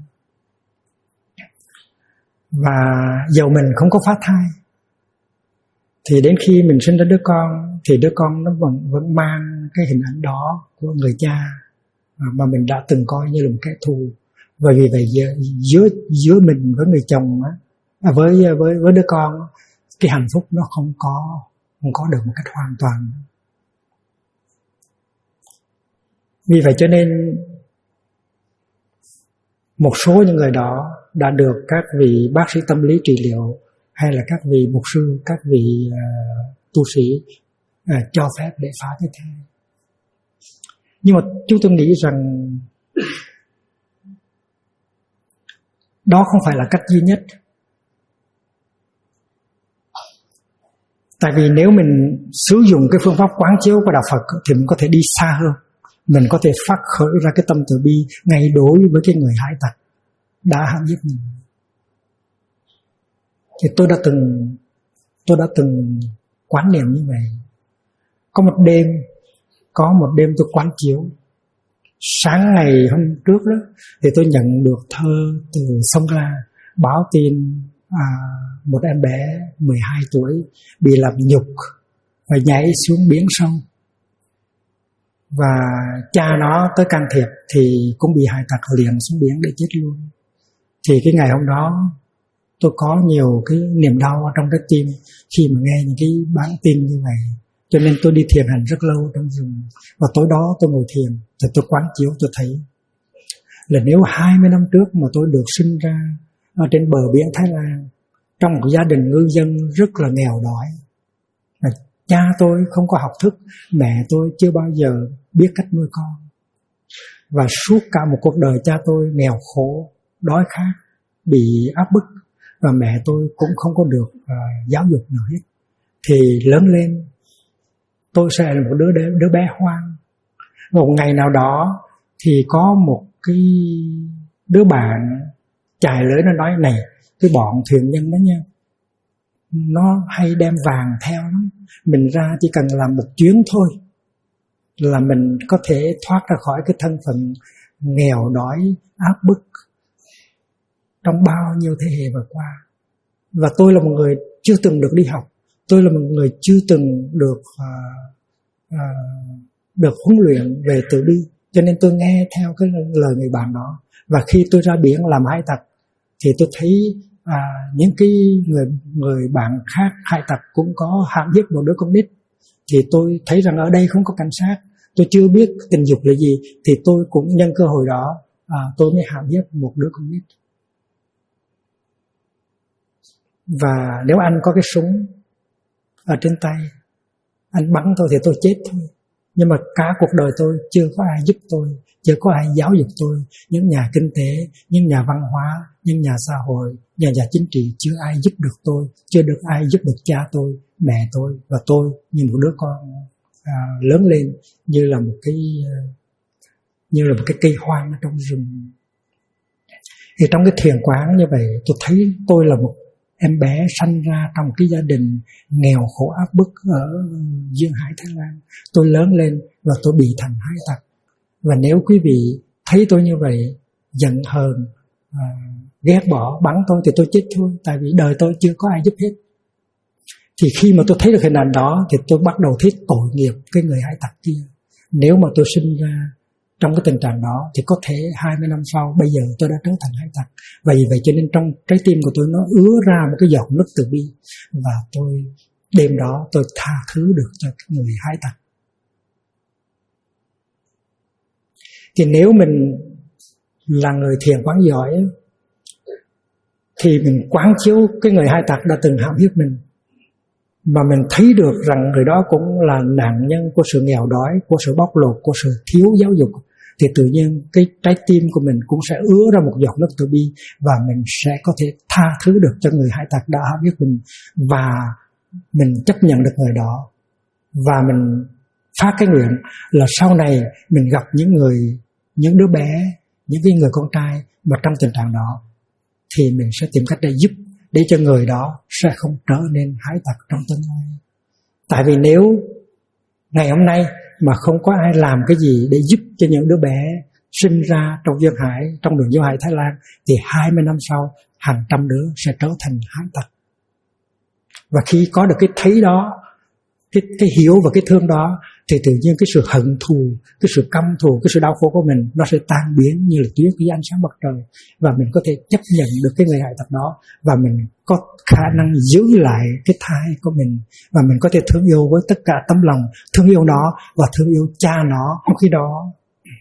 Và dầu mình không có phá thai thì đến khi mình sinh ra đứa con thì đứa con nó vẫn mang cái hình ảnh đó của người cha mà mình đã từng coi như là một kẻ thù. Và vì vậy giữa mình với người chồng với đứa con, cái hạnh phúc nó không có được một cách hoàn toàn. Vì vậy cho nên một số những người đó đã được các vị bác sĩ tâm lý trị liệu hay là các vị mục sư, các vị tu sĩ cho phép để phá cái thai. Nhưng mà chúng tôi nghĩ rằng đó không phải là cách duy nhất. Tại vì nếu mình sử dụng cái phương pháp quán chiếu của Đạo Phật thì mình có thể đi xa hơn. Mình có thể phát khởi ra cái tâm từ bi ngay đối với cái người hải tặc đã hãm hiếp mình. Thì tôi đã từng quán niệm như vậy. Có một đêm tôi quán chiếu. Sáng ngày hôm trước đó thì tôi nhận được thơ từ Songkhla báo tin một em bé 12 tuổi bị làm nhục và nhảy xuống biển sâu. Và cha nó tới can thiệp thì cũng bị hải tặc liền xuống biển để chết luôn. Thì cái ngày hôm đó tôi có nhiều cái niềm đau ở trong trái tim khi mà nghe những cái bản tin như vậy. Cho nên tôi đi thiền hành rất lâu trong rừng. Và tối đó tôi ngồi thiền, thì tôi quán chiếu, tôi thấy là nếu 20 năm trước mà tôi được sinh ra ở trên bờ biển Thái Lan, trong một gia đình ngư dân rất là nghèo đói, cha tôi không có học thức, mẹ tôi chưa bao giờ biết cách nuôi con, và suốt cả một cuộc đời cha tôi nghèo khổ, đói khát, bị áp bức, và mẹ tôi cũng không có được giáo dục nào hết. Thì lớn lên tôi sẽ là một đứa bé hoang. Một ngày nào đó thì có một cái đứa bạn chài lưới, nó nói này, cái bọn thuyền nhân đó nha, nó hay đem vàng theo lắm, mình ra chỉ cần làm một chuyến thôi là mình có thể thoát ra khỏi cái thân phận nghèo đói áp bức trong bao nhiêu thế hệ vừa qua. Và tôi là một người chưa từng được đi học, tôi là một người chưa từng được huấn luyện về từ bi, cho nên tôi nghe theo cái lời người bạn đó. Và khi tôi ra biển làm hải tặc thì tôi thấy những cái người bạn khác hải tặc cũng có hãm hiếp một đứa con nít. Thì tôi thấy rằng ở đây không có cảnh sát, tôi chưa biết tình dục là gì, thì tôi cũng nhân cơ hội đó tôi mới hãm hiếp một đứa con nít. Và nếu anh có cái súng ở trên tay, anh bắn tôi thì tôi chết thôi. Nhưng mà cả cuộc đời tôi chưa có ai giúp tôi, chưa có ai giáo dục tôi. Những nhà kinh tế, những nhà văn hóa, những nhà xã hội, nhà chính trị, chưa ai giúp được tôi, chưa được ai giúp được cha tôi, mẹ tôi. Và tôi như một đứa con lớn lên như là một cái cây hoang ở trong rừng. Thì trong cái thiền quán như vậy, tôi thấy tôi là một em bé sanh ra trong một cái gia đình nghèo khổ áp bức ở duyên hải Thái Lan. Tôi lớn lên và tôi bị thành hải tặc. Và nếu quý vị thấy tôi như vậy, giận hờn, ghét bỏ, bắn tôi thì tôi chết thôi, tại vì đời tôi chưa có ai giúp hết. Thì khi mà tôi thấy được hình ảnh đó thì tôi bắt đầu thấy tội nghiệp cái người hải tặc kia. Nếu mà tôi sinh ra trong cái tình trạng đó thì có thể 20 năm sau bây giờ tôi đã trở thành hải tặc. Và vì vậy cho nên trong trái tim của tôi nó ứa ra một cái giọt nước từ bi. Và tôi đêm đó tôi tha thứ được cho người hải tặc. Thì nếu mình là người thiền quán giỏi thì mình quán chiếu cái người hải tặc đã từng hãm hiếp mình, mà mình thấy được rằng người đó cũng là nạn nhân của sự nghèo đói, của sự bóc lột, của sự thiếu giáo dục, thì tự nhiên cái trái tim của mình cũng sẽ ứa ra một giọt nước từ bi, và mình sẽ có thể tha thứ được cho người hải tặc đã hãm hiếp mình, và mình chấp nhận được người đó. Và mình phát cái nguyện là sau này mình gặp những đứa bé, những cái người con trai mà trong tình trạng đó, thì mình sẽ tìm cách để giúp, để cho người đó sẽ không trở nên hải tặc trong tương lai. Tại vì nếu ngày hôm nay mà không có ai làm cái gì để giúp cho những đứa bé sinh ra trong duyên hải, trong đường duyên hải Thái Lan, thì 20 năm sau hàng trăm đứa sẽ trở thành hải tặc. Và khi có được cái thấy đó, cái hiểu và cái thương đó, thì tự nhiên cái sự hận thù, cái sự căm thù, cái sự đau khổ của mình nó sẽ tan biến như là tuyết dưới ánh sáng mặt trời. Và mình có thể chấp nhận được cái người hải tặc đó, và mình có khả năng giữ lại cái thai của mình, và mình có thể thương yêu với tất cả tấm lòng thương yêu nó và thương yêu cha nó. Trong khi đó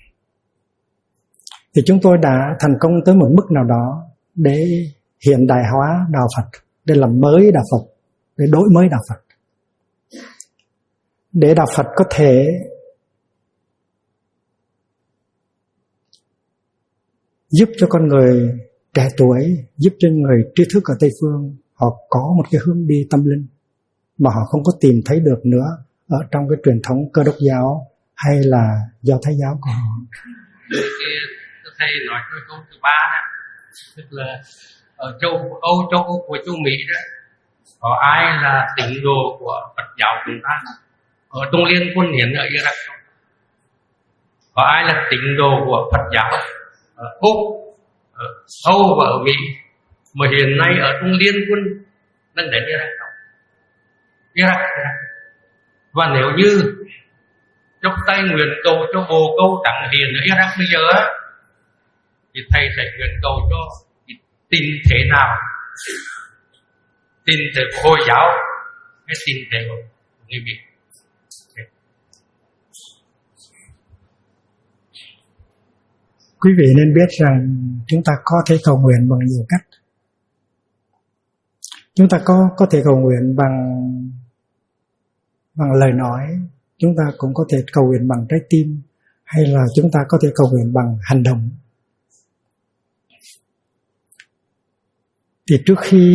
thì chúng tôi đã thành công tới một mức nào đó để hiện đại hóa đạo Phật, để làm mới đạo Phật, để đổi mới đạo Phật, để đạo Phật có thể giúp cho con người trẻ tuổi, giúp cho người trí thức ở Tây Phương họ có một cái hướng đi tâm linh mà họ không có tìm thấy được nữa ở trong cái truyền thống Cơ Đốc giáo hay là Do Thái giáo của họ. Thầy nói cái câu thứ ba đó, tức là ở châu Âu của châu Mỹ đó, có ai là tín đồ của Phật giáo chúng ta ở trong liên quân hiện ở Iraq không? Có ai là tín đồ của Phật giáo ở Úc, ở Âu và ở Mỹ mà hiện nay ở trong liên quân đang đến Iraq không? Iraq. Và nếu như chúc tay nguyện cầu cho bồ câu đặng hiền ở Iraq bây giờ á, thì thầy sẽ nguyện cầu cho tin thế nào, tin thế của Hồi giáo hay tin thế của người Việt. Quý vị nên biết rằng chúng ta có thể cầu nguyện bằng nhiều cách. Chúng ta có thể cầu nguyện bằng lời nói, chúng ta cũng có thể cầu nguyện bằng trái tim, hay là chúng ta có thể cầu nguyện bằng hành động. Thì trước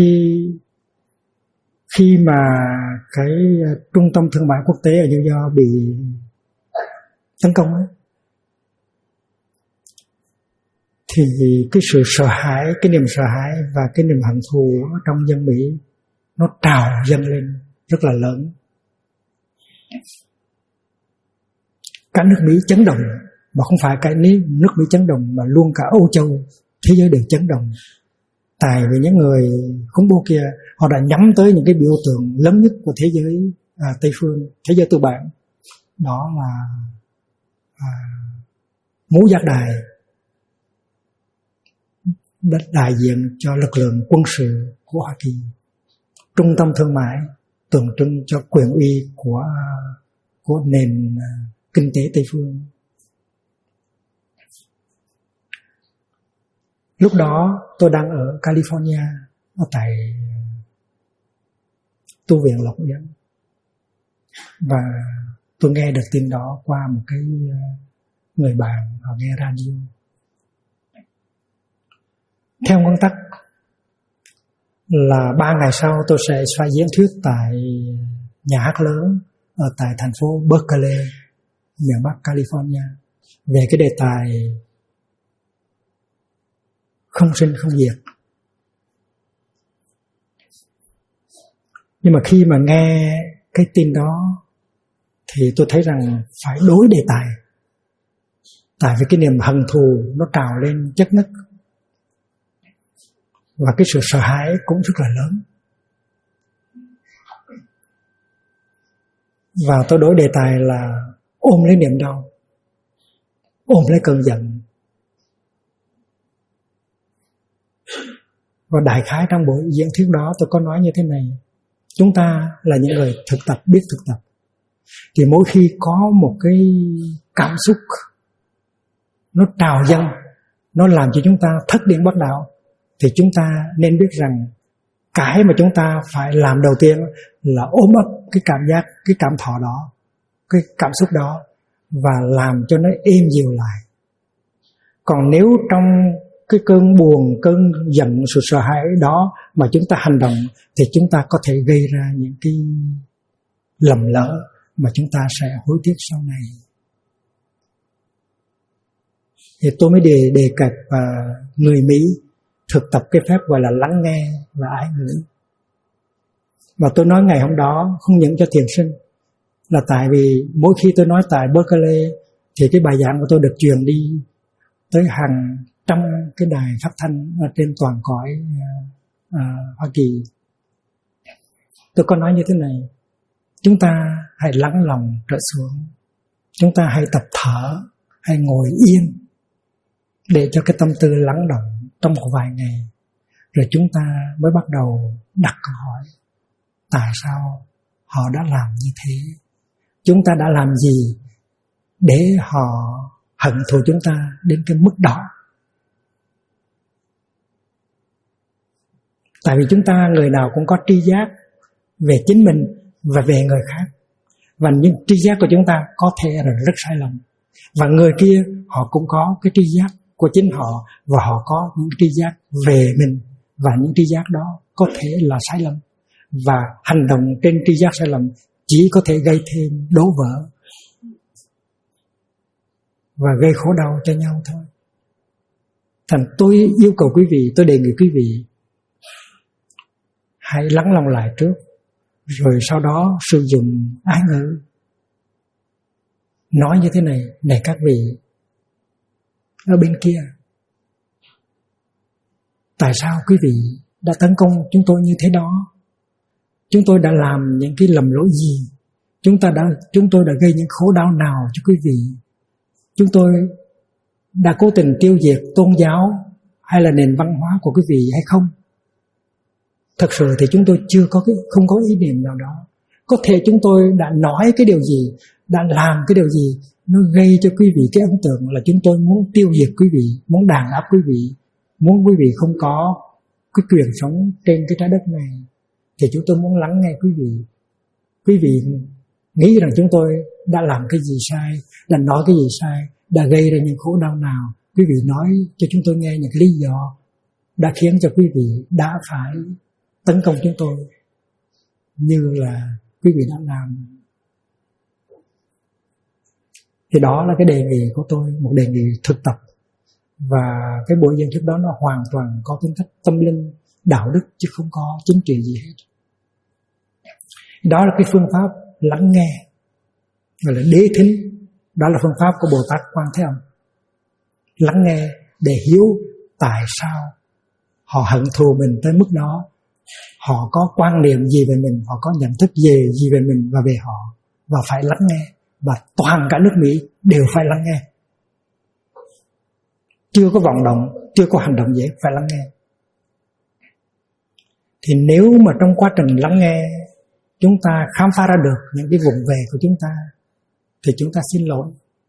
khi mà cái trung tâm thương mại quốc tế ở New York bị tấn công ấy, thì cái sự sợ hãi, cái niềm sợ hãi và cái niềm hận thù ở trong dân Mỹ nó trào dâng lên rất là lớn. Cả nước Mỹ chấn động, mà không phải cái nước Mỹ chấn động mà luôn cả Âu Châu, thế giới đều chấn động. Tại vì những người khủng bố kia họ đã nhắm tới những cái biểu tượng lớn nhất của thế giới Tây phương, thế giới tư bản. Đó là Ngũ Giác Đài, đại diện cho lực lượng quân sự của Hoa Kỳ. Trung tâm thương mại tượng trưng cho quyền uy của nền kinh tế Tây phương. Lúc đó tôi đang ở California, ở tại tu viện Lộc Yên, và tôi nghe được tin đó qua một cái người bạn, họ nghe radio. Theo nguyên tắc là 3 ngày sau tôi sẽ phát diễn thuyết tại nhà hát lớn ở tại thành phố Berkeley, miền Bắc California, về cái đề tài không sinh không diệt. Nhưng mà khi mà nghe cái tin đó thì tôi thấy rằng phải đối đề tài. Tại vì cái niềm hận thù nó trào lên chất ngất, và cái sự sợ hãi cũng rất là lớn. Và tôi đổi đề tài là ôm lấy niềm đau, ôm lấy cơn giận. Và đại khái trong buổi diễn thuyết đó tôi có nói như thế này: chúng ta là những người thực tập, biết thực tập, thì mỗi khi có một cái cảm xúc nó trào dâng, nó làm cho chúng ta thất điên bất đạo, thì chúng ta nên biết rằng cái mà chúng ta phải làm đầu tiên là ôm ấp cái cảm giác, cái cảm thọ đó, cái cảm xúc đó, và làm cho nó êm dịu lại. Còn nếu trong cái cơn buồn, cơn giận, sự sợ hãi đó mà chúng ta hành động, thì chúng ta có thể gây ra những cái lầm lỡ mà chúng ta sẽ hối tiếc sau này. Thì tôi mới đề cập người Mỹ thực tập cái phép gọi là lắng nghe và ái ngữ. Và tôi nói ngày hôm đó không những cho thiền sinh, là tại vì mỗi khi tôi nói tại Berkeley thì cái bài giảng của tôi được truyền đi tới hàng trăm cái đài phát thanh ở trên toàn cõi Hoa Kỳ. Tôi có nói như thế này: chúng ta hãy lắng lòng trở xuống, chúng ta hãy tập thở, hãy ngồi yên để cho cái tâm tư lắng động trong một vài ngày, rồi chúng ta mới bắt đầu đặt câu hỏi: tại sao họ đã làm như thế? Chúng ta đã làm gì để họ hận thù chúng ta đến cái mức đó? Tại vì chúng ta người nào cũng có tri giác về chính mình và về người khác, và những tri giác của chúng ta có thể là rất sai lầm, và người kia họ cũng có cái tri giác của chính họ, và họ có những tri giác về mình, và những tri giác đó có thể là sai lầm, và hành động trên tri giác sai lầm chỉ có thể gây thêm đổ vỡ và gây khổ đau cho nhau thôi. Thành tôi yêu cầu quý vị, tôi đề nghị quý vị hãy lắng lòng lại trước, rồi sau đó sử dụng ái ngữ, nói như thế này: này các vị ở bên kia, tại sao quý vị đã tấn công chúng tôi như thế đó? Chúng tôi đã làm những cái lầm lỗi gì? chúng tôi đã gây những khổ đau nào cho quý vị? Chúng tôi đã cố tình tiêu diệt tôn giáo hay là nền văn hóa của quý vị hay không? Thật sự thì chúng tôi không có ý niệm nào đó. Có thể chúng tôi đã nói cái điều gì, đã làm cái điều gì nó gây cho quý vị cái ấn tượng là chúng tôi muốn tiêu diệt quý vị, muốn đàn áp quý vị, muốn quý vị không có cái quyền sống trên cái trái đất này. Thì chúng tôi muốn lắng nghe quý vị. Quý vị nghĩ rằng chúng tôi đã làm cái gì sai, đã nói cái gì sai, đã gây ra những khổ đau nào. Quý vị nói cho chúng tôi nghe những lý do đã khiến cho quý vị đã phải tấn công chúng tôi như là quý vị đã làm. Thì đó là cái đề nghị của tôi, một đề nghị thực tập. Và cái buổi diễn thuyết đó nó hoàn toàn có tính cách tâm linh, đạo đức chứ không có chính trị gì hết. Đó là cái phương pháp lắng nghe, gọi là đế thính. Đó là phương pháp của Bồ Tát Quan Thế Âm. Lắng nghe để hiểu tại sao họ hận thù mình tới mức đó, họ có quan niệm gì về mình, họ có nhận thức gì về mình và về họ, và phải lắng nghe. Và toàn cả nước Mỹ đều phải lắng nghe. Chưa có vọng động, chưa có hành động gì, phải lắng nghe. Thì nếu mà trong quá trình lắng nghe chúng ta khám phá ra được những cái vụng về của chúng ta thì chúng ta xin lỗi.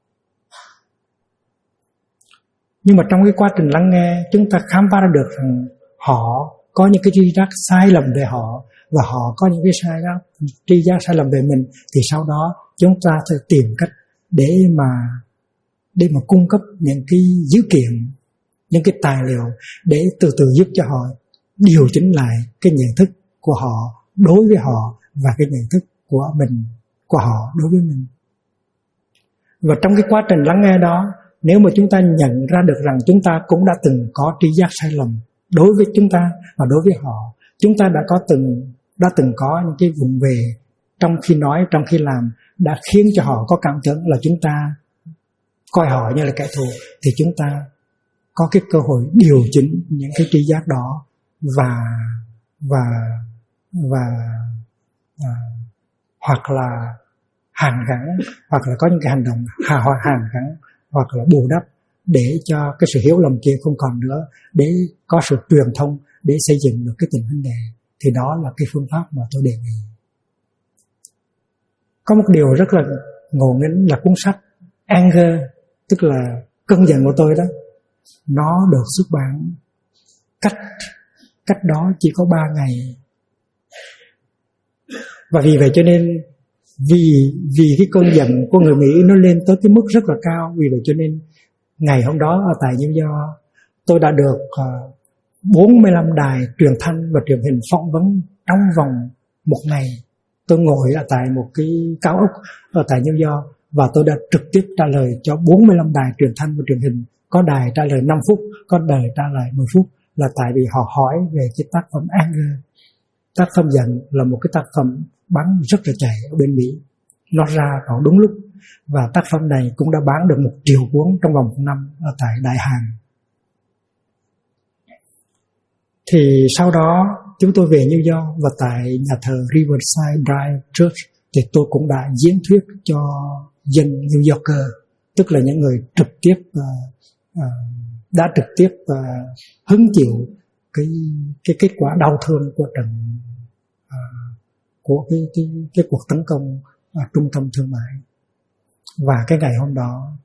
Nhưng mà trong cái quá trình lắng nghe chúng ta khám phá ra được rằng họ có những cái tri giác sai lầm về họ, và họ có những cái tri giác sai lầm về mình, thì sau đó chúng ta sẽ tìm cách để mà cung cấp những cái dữ kiện, những cái tài liệu để từ từ giúp cho họ điều chỉnh lại cái nhận thức của họ đối với họ và cái nhận thức của họ đối với mình. Và trong cái quá trình lắng nghe đó, nếu mà chúng ta nhận ra được rằng chúng ta cũng đã từng có tri giác sai lầm đối với chúng ta và đối với họ, chúng ta đã từng có những cái vùng về trong khi nói, trong khi làm, đã khiến cho họ có cảm tưởng là chúng ta coi họ như là kẻ thù, thì chúng ta có cái cơ hội điều chỉnh những cái tri giác đó và hoặc là hàn gắn, hoặc là có những cái hành động hàn gắn, hoặc là bù đắp để cho cái sự hiểu lầm kia không còn nữa, để có sự truyền thông để xây dựng được cái tình huynh đệ. Thì đó là cái phương pháp mà tôi đề nghị. Có một điều rất là ngộ nghĩnh là cuốn sách Anger, tức là cơn giận của tôi đó, nó được xuất bản cách đó chỉ có 3 ngày. Và vì vậy cho nên vì cái cơn giận của người Mỹ nó lên tới cái mức rất là cao, vì vậy cho nên ngày hôm đó ở tại New York tôi đã được 45 đài truyền thanh và truyền hình phỏng vấn trong vòng một ngày. Tôi ngồi ở tại một cái cao ốc ở tại New York và tôi đã trực tiếp trả lời cho 45 đài truyền thanh và truyền hình. Có đài trả lời 5 phút, có đài trả lời 10 phút, là tại vì họ hỏi về cái tác phẩm Anger. Tác phẩm giận là một cái tác phẩm bán rất là chạy ở bên Mỹ. Nó ra vào đúng lúc, và tác phẩm này cũng đã bán được 1 triệu cuốn trong vòng 1 năm ở tại Đại Hàn. Thì sau đó chúng tôi về New York, và tại nhà thờ Riverside Drive Church thì tôi cũng đã diễn thuyết cho dân New Yorker, tức là những người đã trực tiếp hứng chịu cái kết quả đau thương của của cái cuộc tấn công trung tâm thương mại. Và cái ngày hôm đó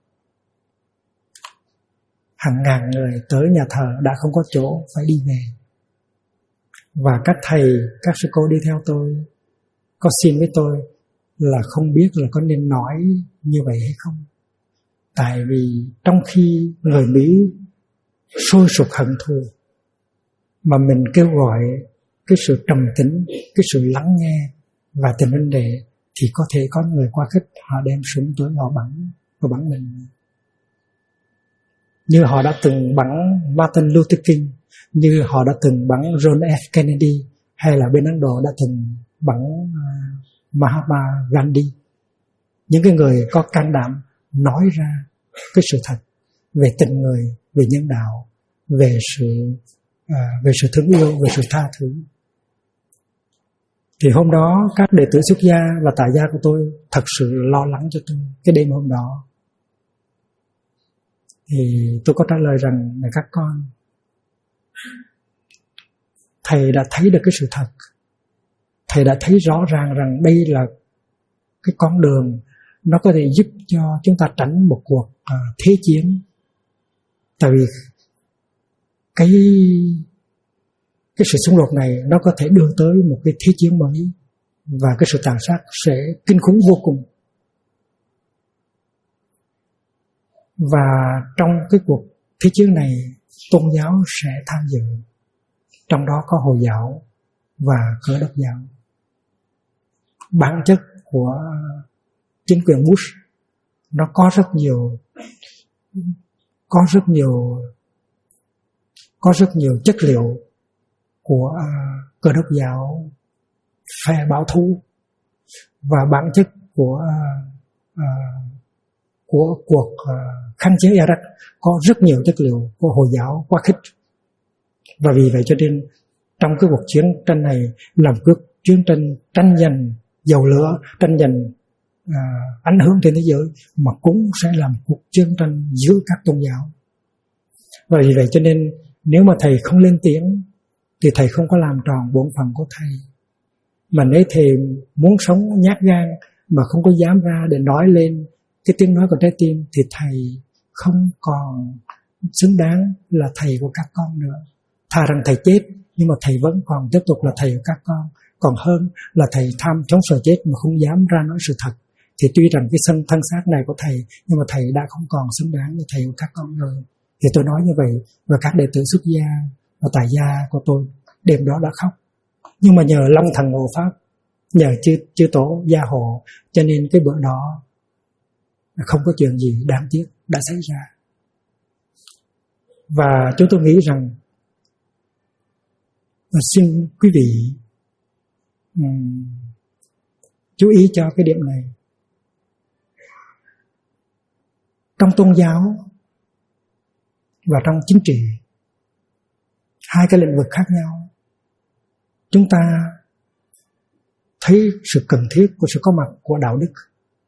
hàng ngàn người tới nhà thờ đã không có chỗ, phải đi về. Và các thầy, các sư cô đi theo tôi có xin với tôi là không biết là có nên nói như vậy hay không. Tại vì trong khi người Mỹ sôi sục hận thù, mà mình kêu gọi cái sự trầm tĩnh, cái sự lắng nghe và tình huynh đệ, thì có thể có người quá khích, họ đem súng tới họ bắn mình. Như họ đã từng bắn Martin Luther King, như họ đã từng bắn John F. Kennedy, hay là bên Ấn Độ đã từng bắn Mahatma Gandhi. Những cái người có can đảm nói ra cái sự thật về tình người, về nhân đạo, về sự thương yêu, về sự tha thứ. Thì hôm đó các đệ tử xuất gia và tại gia của tôi thật sự lo lắng cho tôi. Cái đêm hôm đó thì tôi có trả lời rằng này các con, thầy đã thấy được cái sự thật. Thầy đã thấy rõ ràng rằng đây là cái con đường nó có thể giúp cho chúng ta tránh một cuộc thế chiến. Tại vì cái sự xung đột này nó có thể đưa tới một cái thế chiến mới, và cái sự tàn sát sẽ kinh khủng vô cùng. Và trong cái cuộc thế chiến này, tôn giáo sẽ tham dự. Trong đó có Hồi giáo và Cơ đốc giáo. Bản chất của chính quyền Bush nó có rất nhiều chất liệu của Cơ đốc giáo phe bảo thủ, và bản chất của cuộc kháng chiến Iraq có rất nhiều chất liệu của Hồi giáo quá khích. Và vì vậy cho nên trong cái cuộc chiến tranh này là một cuộc chiến tranh tranh giành dầu lửa, tranh giành ảnh hưởng trên thế giới, mà cũng sẽ là một cuộc chiến tranh giữa các tôn giáo. Và vì vậy cho nên nếu mà thầy không lên tiếng thì thầy không có làm tròn bổn phận của thầy. Mà nếu thầy muốn sống nhát gan mà không có dám ra để nói lên cái tiếng nói của trái tim, thì thầy không còn xứng đáng là thầy của các con nữa. Thà rằng thầy chết nhưng mà thầy vẫn còn tiếp tục là thầy của các con, còn hơn là thầy tham chống sợ chết mà không dám ra nói sự thật. Thì tuy rằng cái thân xác này của thầy, nhưng mà thầy đã không còn xứng đáng như thầy của các con rồi. Thì tôi nói như vậy, và các đệ tử xuất gia và tại gia của tôi đêm đó đã khóc. Nhưng mà nhờ Long Thần Hộ Pháp, nhờ chư tổ gia hộ, cho nên cái bữa đó không có chuyện gì đáng tiếc đã xảy ra. Và chúng tôi nghĩ rằng, xin quý vị chú ý cho cái điểm này. Trong tôn giáo và trong chính trị, hai cái lĩnh vực khác nhau, chúng ta thấy sự cần thiết của sự có mặt của đạo đức.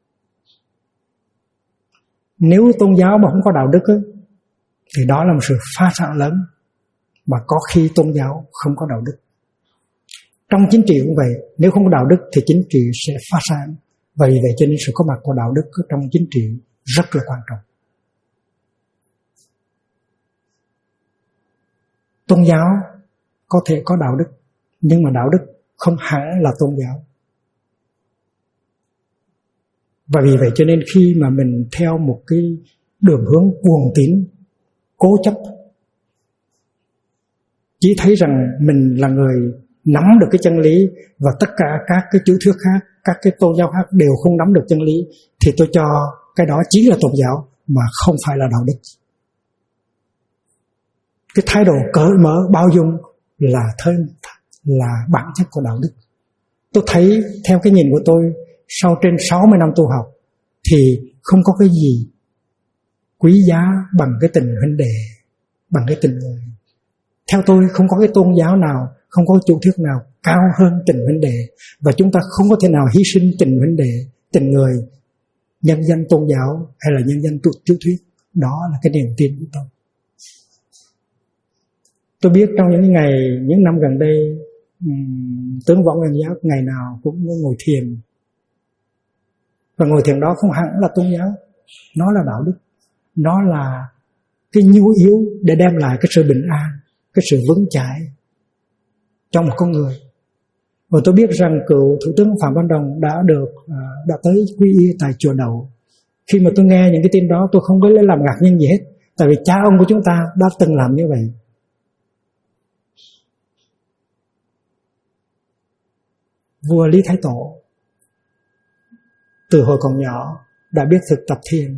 Nếu tôn giáo mà không có đạo đức thì đó là một sự phá sản lớn, mà có khi tôn giáo không có đạo đức. Trong chính trị cũng vậy, nếu không có đạo đức thì chính trị sẽ phá sản. Và vì vậy cho nên sự có mặt của đạo đức trong chính trị rất là quan trọng. Tôn giáo có thể có đạo đức, nhưng mà đạo đức không hẳn là tôn giáo. Và vì vậy cho nên khi mà mình theo một cái đường hướng cuồng tín, cố chấp, chỉ thấy rằng mình là người nắm được cái chân lý, và tất cả các cái chủ thuyết khác, các cái tôn giáo khác đều không nắm được chân lý, thì tôi cho cái đó chỉ là tôn giáo mà không phải là đạo đức. Cái thái độ cởi mở, bao dung là bản chất của đạo đức. Tôi thấy theo cái nhìn của tôi, sau trên 60 năm tu học thì không có cái gì quý giá bằng cái tình huynh đệ, bằng cái tình người. Theo tôi không có cái tôn giáo nào, không có chủ thuyết nào cao hơn tình huynh đệ, và chúng ta không có thể nào hy sinh tình huynh đệ, tình người, nhân danh tôn giáo hay là nhân danh chủ thuyết. Đó là cái niềm tin của tôi. Tôi biết trong những năm gần đây, tướng Võ Nguyên Giáp ngày nào cũng ngồi thiền. Và ngồi thiền đó không hẳn là tôn giáo, nó là đạo đức. Nó là cái nhu yếu để đem lại cái sự bình an, cái sự vững chãi cho một con người. Và tôi biết rằng cựu Thủ tướng Phạm Văn Đồng đã tới quy y tại chùa Đậu. Khi mà tôi nghe những cái tin đó, tôi không có lấy làm ngạc nhiên gì hết, tại vì cha ông của chúng ta đã từng làm như vậy. Vua Lý Thái Tổ từ hồi còn nhỏ đã biết thực tập thiền.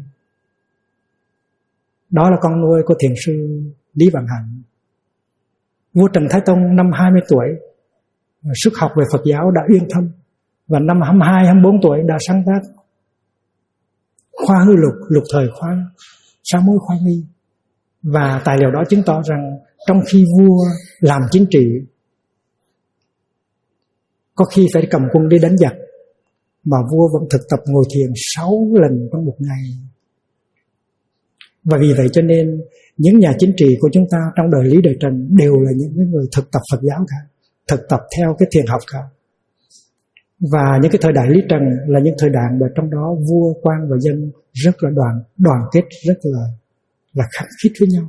Đó là con nuôi của thiền sư Lý Vạn Hạnh. Vua Trần Thái Tông năm 20 tuổi, sức học về Phật giáo đã uyên thâm, và năm 22, 24 tuổi đã sáng tác Khoa Hư Lục, lục thời khoa, Sám Mối Khoa Nghi. Và tài liệu đó chứng tỏ rằng trong khi vua làm chính trị có khi phải cầm quân đi đánh giặc, mà vua vẫn thực tập ngồi thiền 6 lần trong một ngày. Và vì vậy cho nên những nhà chính trị của chúng ta trong đời Lý Đời Trần đều là những người thực tập Phật giáo cả, thực tập theo cái thiền học cả. Và những cái thời đại Lý Trần là những thời đại mà trong đó vua, quan và dân rất là đoàn kết, rất là khăng khít với nhau.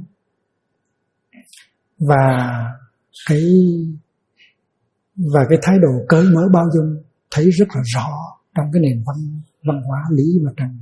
Và cái thái độ cởi mở bao dung thấy rất là rõ trong cái nền văn hóa Lý và Trần.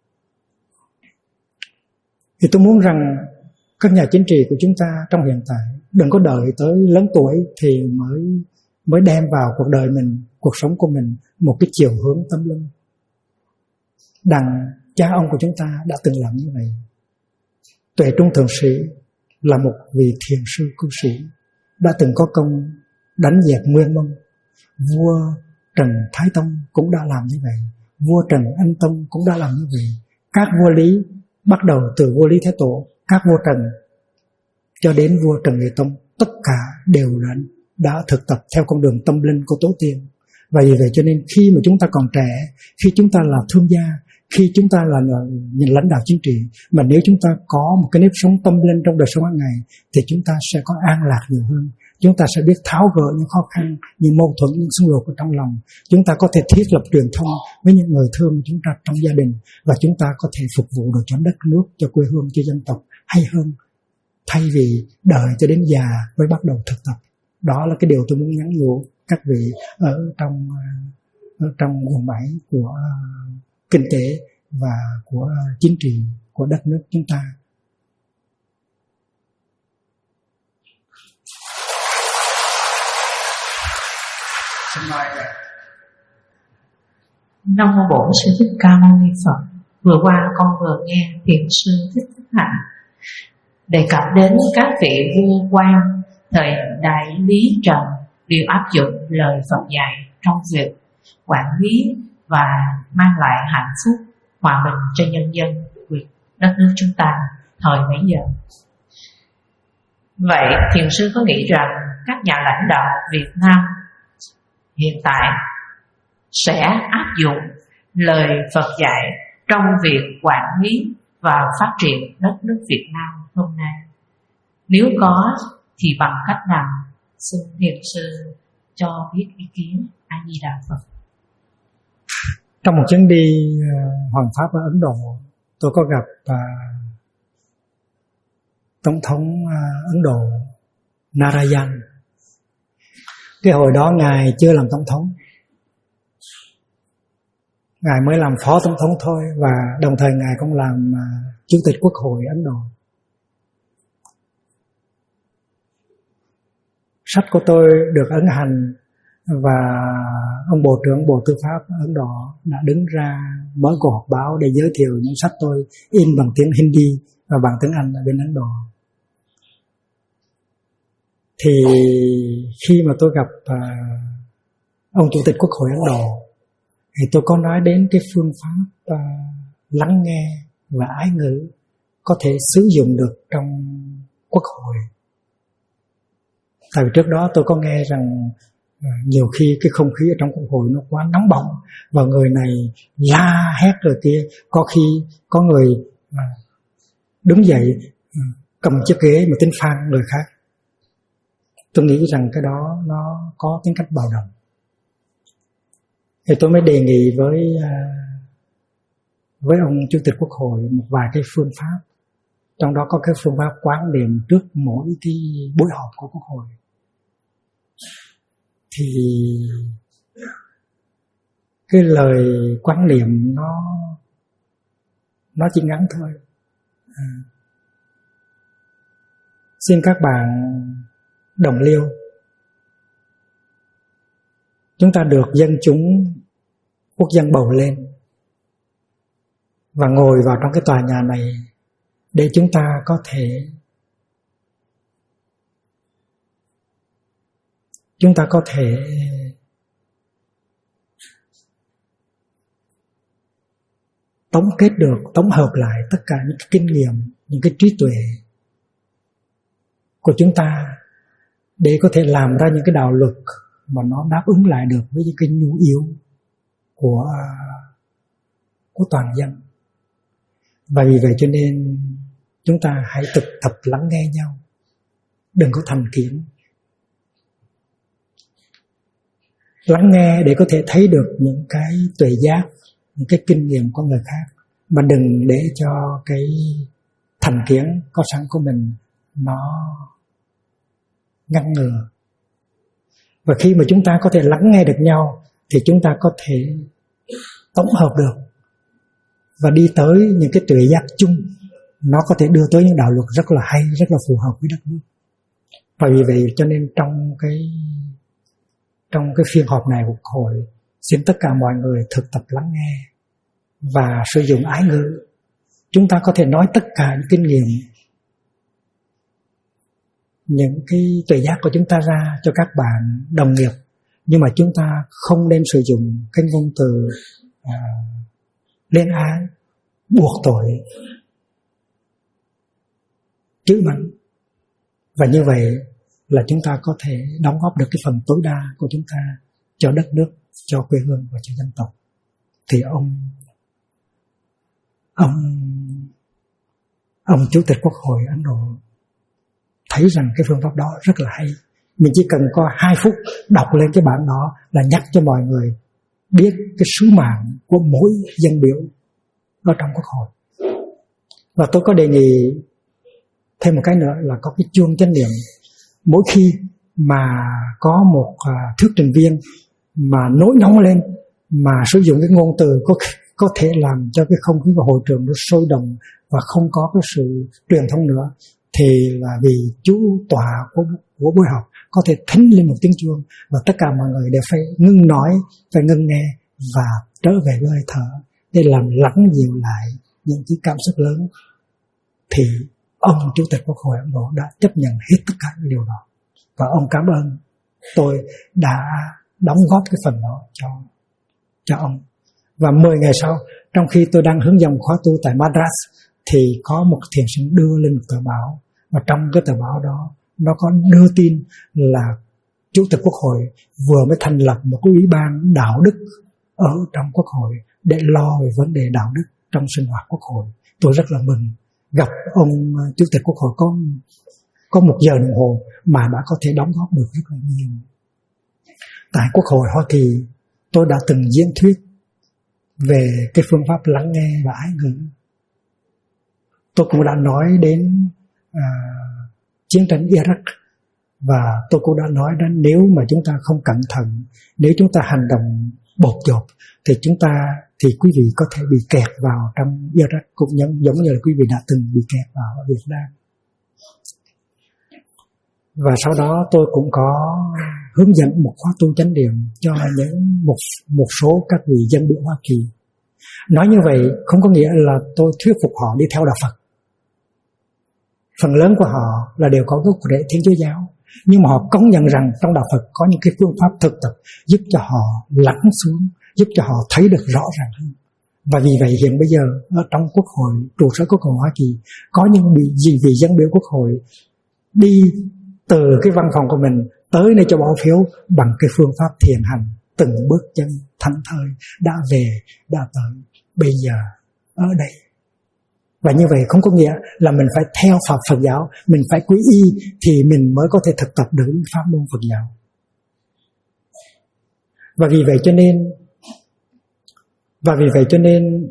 Thì tôi muốn rằng các nhà chính trị của chúng ta trong hiện tại đừng có đợi tới lớn tuổi thì mới đem vào cuộc đời mình, cuộc sống của mình một cái chiều hướng tâm linh. Đằng cha ông của chúng ta đã từng làm như vậy. Tuệ Trung Thượng Sĩ là một vị thiền sư cư sĩ, đã từng có công đánh dẹp Nguyên Mông. Vua Trần Thái Tông cũng đã làm như vậy, vua Trần Anh Tông cũng đã làm như vậy. Các vua Lý, bắt đầu từ vua Lý Thái Tổ, các vua Trần cho đến vua Trần Nghệ Tông, tất cả đều đã thực tập theo con đường tâm linh của tổ tiên. Và vì vậy cho nên khi mà chúng ta còn trẻ, khi chúng ta là thương gia, khi chúng ta là lãnh đạo chính trị, mà nếu chúng ta có một cái nếp sống tâm linh trong đời sống hàng ngày thì chúng ta sẽ có an lạc nhiều hơn. Chúng ta sẽ biết tháo gỡ những khó khăn, những mâu thuẫn, những xung đột ở trong lòng. Chúng ta có thể thiết lập truyền thông với những người thương chúng ta trong gia đình, và chúng ta có thể phục vụ được cho đất nước, cho quê hương, cho dân tộc hay hơn, thay vì đợi cho đến già mới bắt đầu thực tập. Đó là cái điều tôi muốn nhắn nhủ các vị ở trong guồng máy của kinh tế và của chính trị của đất nước chúng ta. Xin mời. Nam mô Bổn Sư Thích Ca Mâu Ni Phật. Vừa qua con vừa nghe thiền sư Thích Thích Hạnh đề cập đến các vị vua quan thời đại Lý Trần đều áp dụng lời Phật dạy trong việc quản lý và mang lại hạnh phúc, hòa bình cho nhân dân của đất nước chúng ta thời bấy giờ. Vậy thiền sư có nghĩ rằng các nhà lãnh đạo Việt Nam hiện tại sẽ áp dụng lời Phật dạy trong việc quản lý và phát triển đất nước Việt Nam hôm nay? Nếu có thì bằng cách nào? Xin thiền sư cho biết ý kiến. A Di Đà Phật. Trong một chuyến đi hoàng pháp ở Ấn Độ, tôi có gặp Tổng thống Ấn Độ Narayan. Cái hồi đó Ngài chưa làm Tổng thống, Ngài mới làm Phó Tổng thống thôi, và đồng thời Ngài cũng làm Chủ tịch Quốc hội Ấn Độ. Sách của tôi được ấn hành và ông Bộ trưởng Bộ Tư pháp Ấn Độ đã đứng ra mở cuộc họp báo để giới thiệu những sách tôi in bằng tiếng Hindi và bằng tiếng Anh ở bên Ấn Độ. Thì khi mà tôi gặp ông Chủ tịch Quốc hội Ấn Độ thì tôi có nói đến cái phương pháp lắng nghe và ái ngữ có thể sử dụng được trong Quốc hội. Tại vì trước đó tôi có nghe rằng nhiều khi cái không khí ở trong Quốc hội nó quá nóng bỏng và người này la hét rồi kia, có khi có người đứng dậy cầm chiếc ghế mà tính phang người khác. Tôi nghĩ rằng cái đó nó có tính cách bạo động. Thì tôi mới đề nghị với ông Chủ tịch Quốc hội một vài cái phương pháp. Trong đó có cái phương pháp quán niệm trước mỗi cái buổi họp của Quốc hội. Thì cái lời quán niệm nó chỉ ngắn thôi. Xin các bạn đồng liêu, chúng ta được dân chúng quốc dân bầu lên và ngồi vào trong cái tòa nhà này để chúng ta có thể tổng kết được, tổng hợp lại tất cả những cái kinh nghiệm, những cái trí tuệ của chúng ta để có thể làm ra những cái đạo luật mà nó đáp ứng lại được với cái nhu yếu của toàn dân. Và vì vậy cho nên chúng ta hãy thực tập lắng nghe nhau, đừng có thành kiến. Lắng nghe để có thể thấy được những cái tuệ giác, những cái kinh nghiệm của người khác, mà đừng để cho cái thành kiến có sẵn của mình nó ngăn ngừa. Và khi mà chúng ta có thể lắng nghe được nhau thì chúng ta có thể tổng hợp được và đi tới những cái tuệ giác chung. Nó có thể đưa tới những đạo luật rất là hay, rất là phù hợp với đất nước. Và vì vậy cho nên trong cái phiên họp này của Quốc hội, xin tất cả mọi người thực tập lắng nghe và sử dụng ái ngữ. Chúng ta có thể nói tất cả những kinh nghiệm, những cái tuệ giác của chúng ta ra cho các bạn đồng nghiệp, nhưng mà chúng ta không nên sử dụng cái ngôn từ lên án, buộc tội, chửi mắng. Và như vậy là chúng ta có thể đóng góp được cái phần tối đa của chúng ta cho đất nước, cho quê hương và cho dân tộc. Thì ông Chủ tịch Quốc hội Ấn Độ thấy rằng cái phương pháp đó rất là hay. Mình chỉ cần có 2 phút đọc lên cái bản đó là nhắc cho mọi người biết cái sứ mạng của mỗi dân biểu ở trong Quốc hội. Và tôi có đề nghị thêm một cái nữa là có cái chuông chánh niệm. Mỗi khi mà có một thuyết trình viên mà nổi nóng lên, mà sử dụng cái ngôn từ có thể làm cho cái không khí của hội trường nó sôi động và không có cái sự truyền thông nữa, thì là vì chú tọa của buổi học có thể thính lên một tiếng chuông và tất cả mọi người đều phải ngưng nói, phải ngưng nghe và trở về với hơi thở để làm lắng dịu lại những cái cảm xúc lớn. Thì ông Chủ tịch Quốc hội Ấn Độ đã chấp nhận hết tất cả những điều đó, và ông cảm ơn tôi đã đóng góp cái phần đó cho ông. Và 10 ngày sau, trong khi tôi đang hướng dẫn khóa tu tại Madras, thì có một thiền sinh đưa lên một tờ báo, và trong cái tờ báo đó nó có đưa tin là Chủ tịch Quốc hội vừa mới thành lập một cái ủy ban đạo đức ở trong Quốc hội để lo về vấn đề đạo đức trong sinh hoạt Quốc hội. Tôi rất là mừng gặp ông Chủ tịch Quốc hội có 1 giờ đồng hồ mà đã có thể đóng góp được rất là nhiều. Tại Quốc hội Hoa Kỳ, tôi đã từng diễn thuyết về cái phương pháp lắng nghe và ái ngữ. Tôi cũng đã nói đến chiến tranh Iraq, và tôi cũng đã nói đến nếu mà chúng ta không cẩn thận, nếu chúng ta hành động bột dột thì quý vị có thể bị kẹt vào trong Iraq, cũng giống như là quý vị đã từng bị kẹt vào ở Việt Nam. Và sau đó tôi cũng có hướng dẫn một khóa tu chánh niệm cho một số các vị dân biểu Hoa Kỳ. Nói như vậy không có nghĩa là tôi thuyết phục họ đi theo đạo Phật. Phần lớn của họ là đều có gốc rễ Thiên Chúa giáo, nhưng mà họ công nhận rằng trong đạo Phật có những cái phương pháp thực tập giúp cho họ lắng xuống, giúp cho họ thấy được rõ ràng hơn. Và vì vậy hiện bây giờ ở trong Quốc hội, trụ sở Quốc hội Hoa Kỳ, có những vị dân biểu Quốc hội đi từ cái văn phòng của mình tới nơi cho bỏ phiếu bằng cái phương pháp thiền hành, từng bước chân thảnh thơi, đã về, đã tới, bây giờ ở đây. Và như vậy không có nghĩa là mình phải theo Phật giáo, mình phải quy y thì mình mới có thể thực tập được pháp môn Phật giáo. Và vì vậy cho nên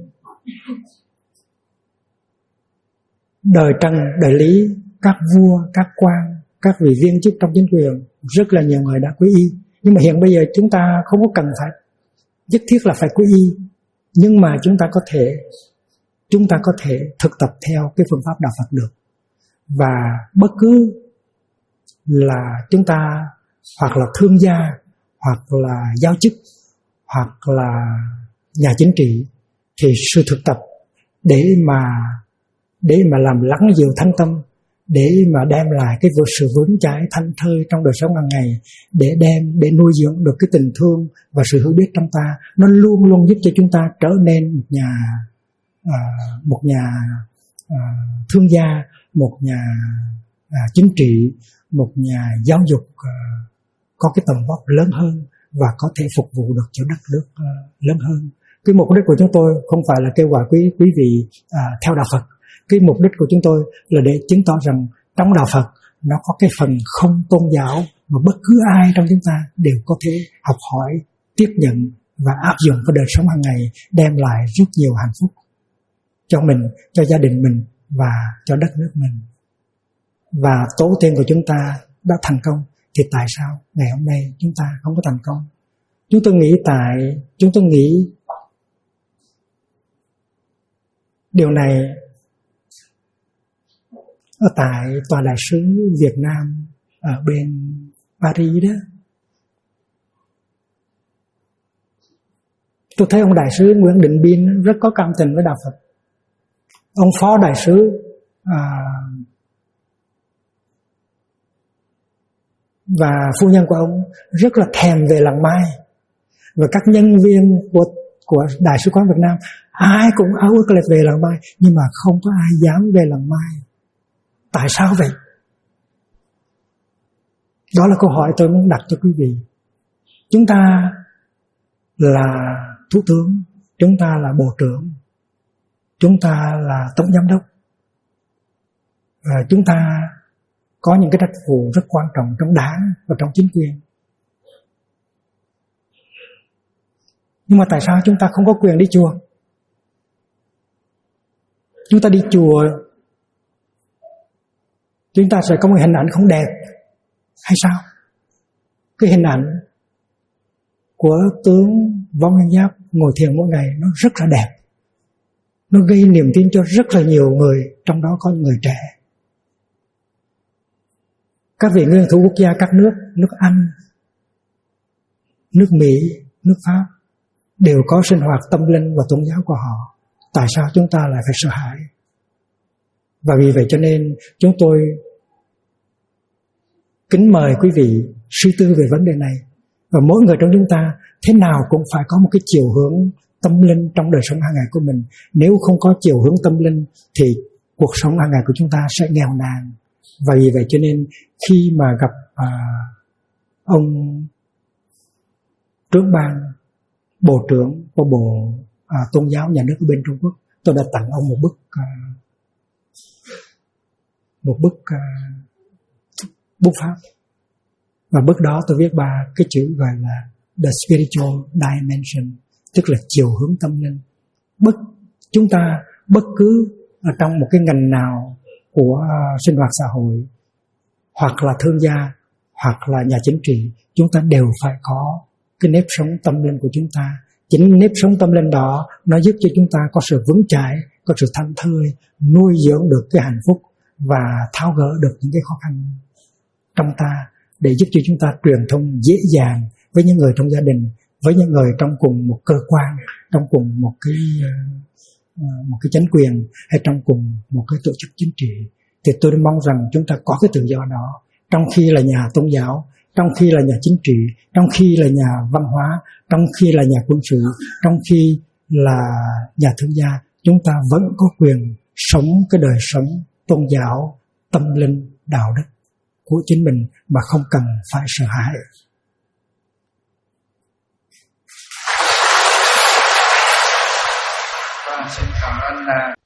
đời Trần, đời Lý, các vua, các quan, các vị viên chức trong chính quyền, rất là nhiều người đã quy y. Nhưng mà hiện bây giờ chúng ta không có cần phải nhất thiết là phải quy y, nhưng mà chúng ta có thể thực tập theo cái phương pháp đạo Phật được. Và bất cứ là chúng ta hoặc là thương gia, hoặc là giáo chức, hoặc là nhà chính trị, thì sự thực tập để mà làm lắng dịu thánh tâm, để mà đem lại cái sự vững chãi thanh thơi trong đời sống hàng ngày, để nuôi dưỡng được cái tình thương và sự hiểu biết trong ta, nó luôn luôn giúp cho chúng ta trở nên một nhà thương gia, một nhà chính trị, một nhà giáo dục có cái tầm vóc lớn hơn và có thể phục vụ được cho đất nước lớn hơn. Cái mục đích của chúng tôi không phải là kêu gọi quý vị theo đạo Phật. Cái mục đích của chúng tôi là để chứng tỏ rằng trong đạo Phật nó có cái phần không tôn giáo mà bất cứ ai trong chúng ta đều có thể học hỏi, tiếp nhận và áp dụng vào đời sống hàng ngày, đem lại rất nhiều hạnh phúc cho mình, cho gia đình mình và cho đất nước mình. Và tổ tiên của chúng ta đã thành công, thì tại sao ngày hôm nay chúng ta không có thành công? Chúng tôi nghĩ điều này ở tại Tòa Đại sứ Việt Nam ở bên Paris đó. Tôi thấy ông Đại sứ Nguyễn Định Biên rất có cảm tình với đạo Phật. Ông Phó Đại sứ và phu nhân của ông rất là thèm về làng Mai. Và các nhân viên của Đại sứ quán Việt Nam ai cũng ao ước là về làng Mai, nhưng mà không có ai dám về làng Mai. Tại sao vậy? Đó là câu hỏi tôi muốn đặt cho quý vị. Chúng ta là thủ tướng, chúng ta là bộ trưởng, chúng ta là tổng giám đốc, và chúng ta có những cái trách vụ rất quan trọng trong đảng và trong chính quyền. Nhưng mà tại sao chúng ta không có quyền đi chùa? Chúng ta đi chùa, chúng ta sẽ có một hình ảnh không đẹp hay sao? Cái hình ảnh của tướng Võ Nguyên Giáp ngồi thiền mỗi ngày nó rất là đẹp. Nó gây niềm tin cho rất là nhiều người, trong đó có người trẻ. Các vị nguyên thủ quốc gia các nước Anh, nước Mỹ, nước Pháp đều có sinh hoạt tâm linh và tôn giáo của họ. Tại sao chúng ta lại phải sợ hãi? Và vì vậy cho nên chúng tôi kính mời quý vị suy tư về vấn đề này. Và mỗi người trong chúng ta thế nào cũng phải có một cái chiều hướng tâm linh trong đời sống hàng ngày của mình. Nếu không có chiều hướng tâm linh thì cuộc sống hàng ngày của chúng ta sẽ nghèo nàn. Và vì vậy cho nên khi mà gặp ông trưởng ban, bộ trưởng của Bộ Tôn giáo Nhà nước ở bên Trung Quốc, tôi đã tặng ông một bức bút pháp. Và bức đó tôi viết ba cái chữ gọi là The Spiritual Dimension, tức là chiều hướng tâm linh. Chúng ta bất cứ ở trong một cái ngành nào của sinh hoạt xã hội, hoặc là thương gia, hoặc là nhà chính trị, chúng ta đều phải có cái nếp sống tâm linh của chúng ta. Chính nếp sống tâm linh đó nó giúp cho chúng ta có sự vững chãi, có sự thảnh thơi, nuôi dưỡng được cái hạnh phúc và tháo gỡ được những cái khó khăn trong ta, để giúp cho chúng ta truyền thông dễ dàng với những người trong gia đình, với những người trong cùng một cơ quan, trong cùng một cái chính quyền, hay trong cùng một cái tổ chức chính trị. Thì tôi mong rằng chúng ta có cái tự do đó. Trong khi là nhà tôn giáo, trong khi là nhà chính trị, trong khi là nhà văn hóa, trong khi là nhà quân sự, trong khi là nhà thương gia, chúng ta vẫn có quyền sống cái đời sống tôn giáo, tâm linh, đạo đức của chính mình mà không cần phải sợ hãi. Xin cảm ơn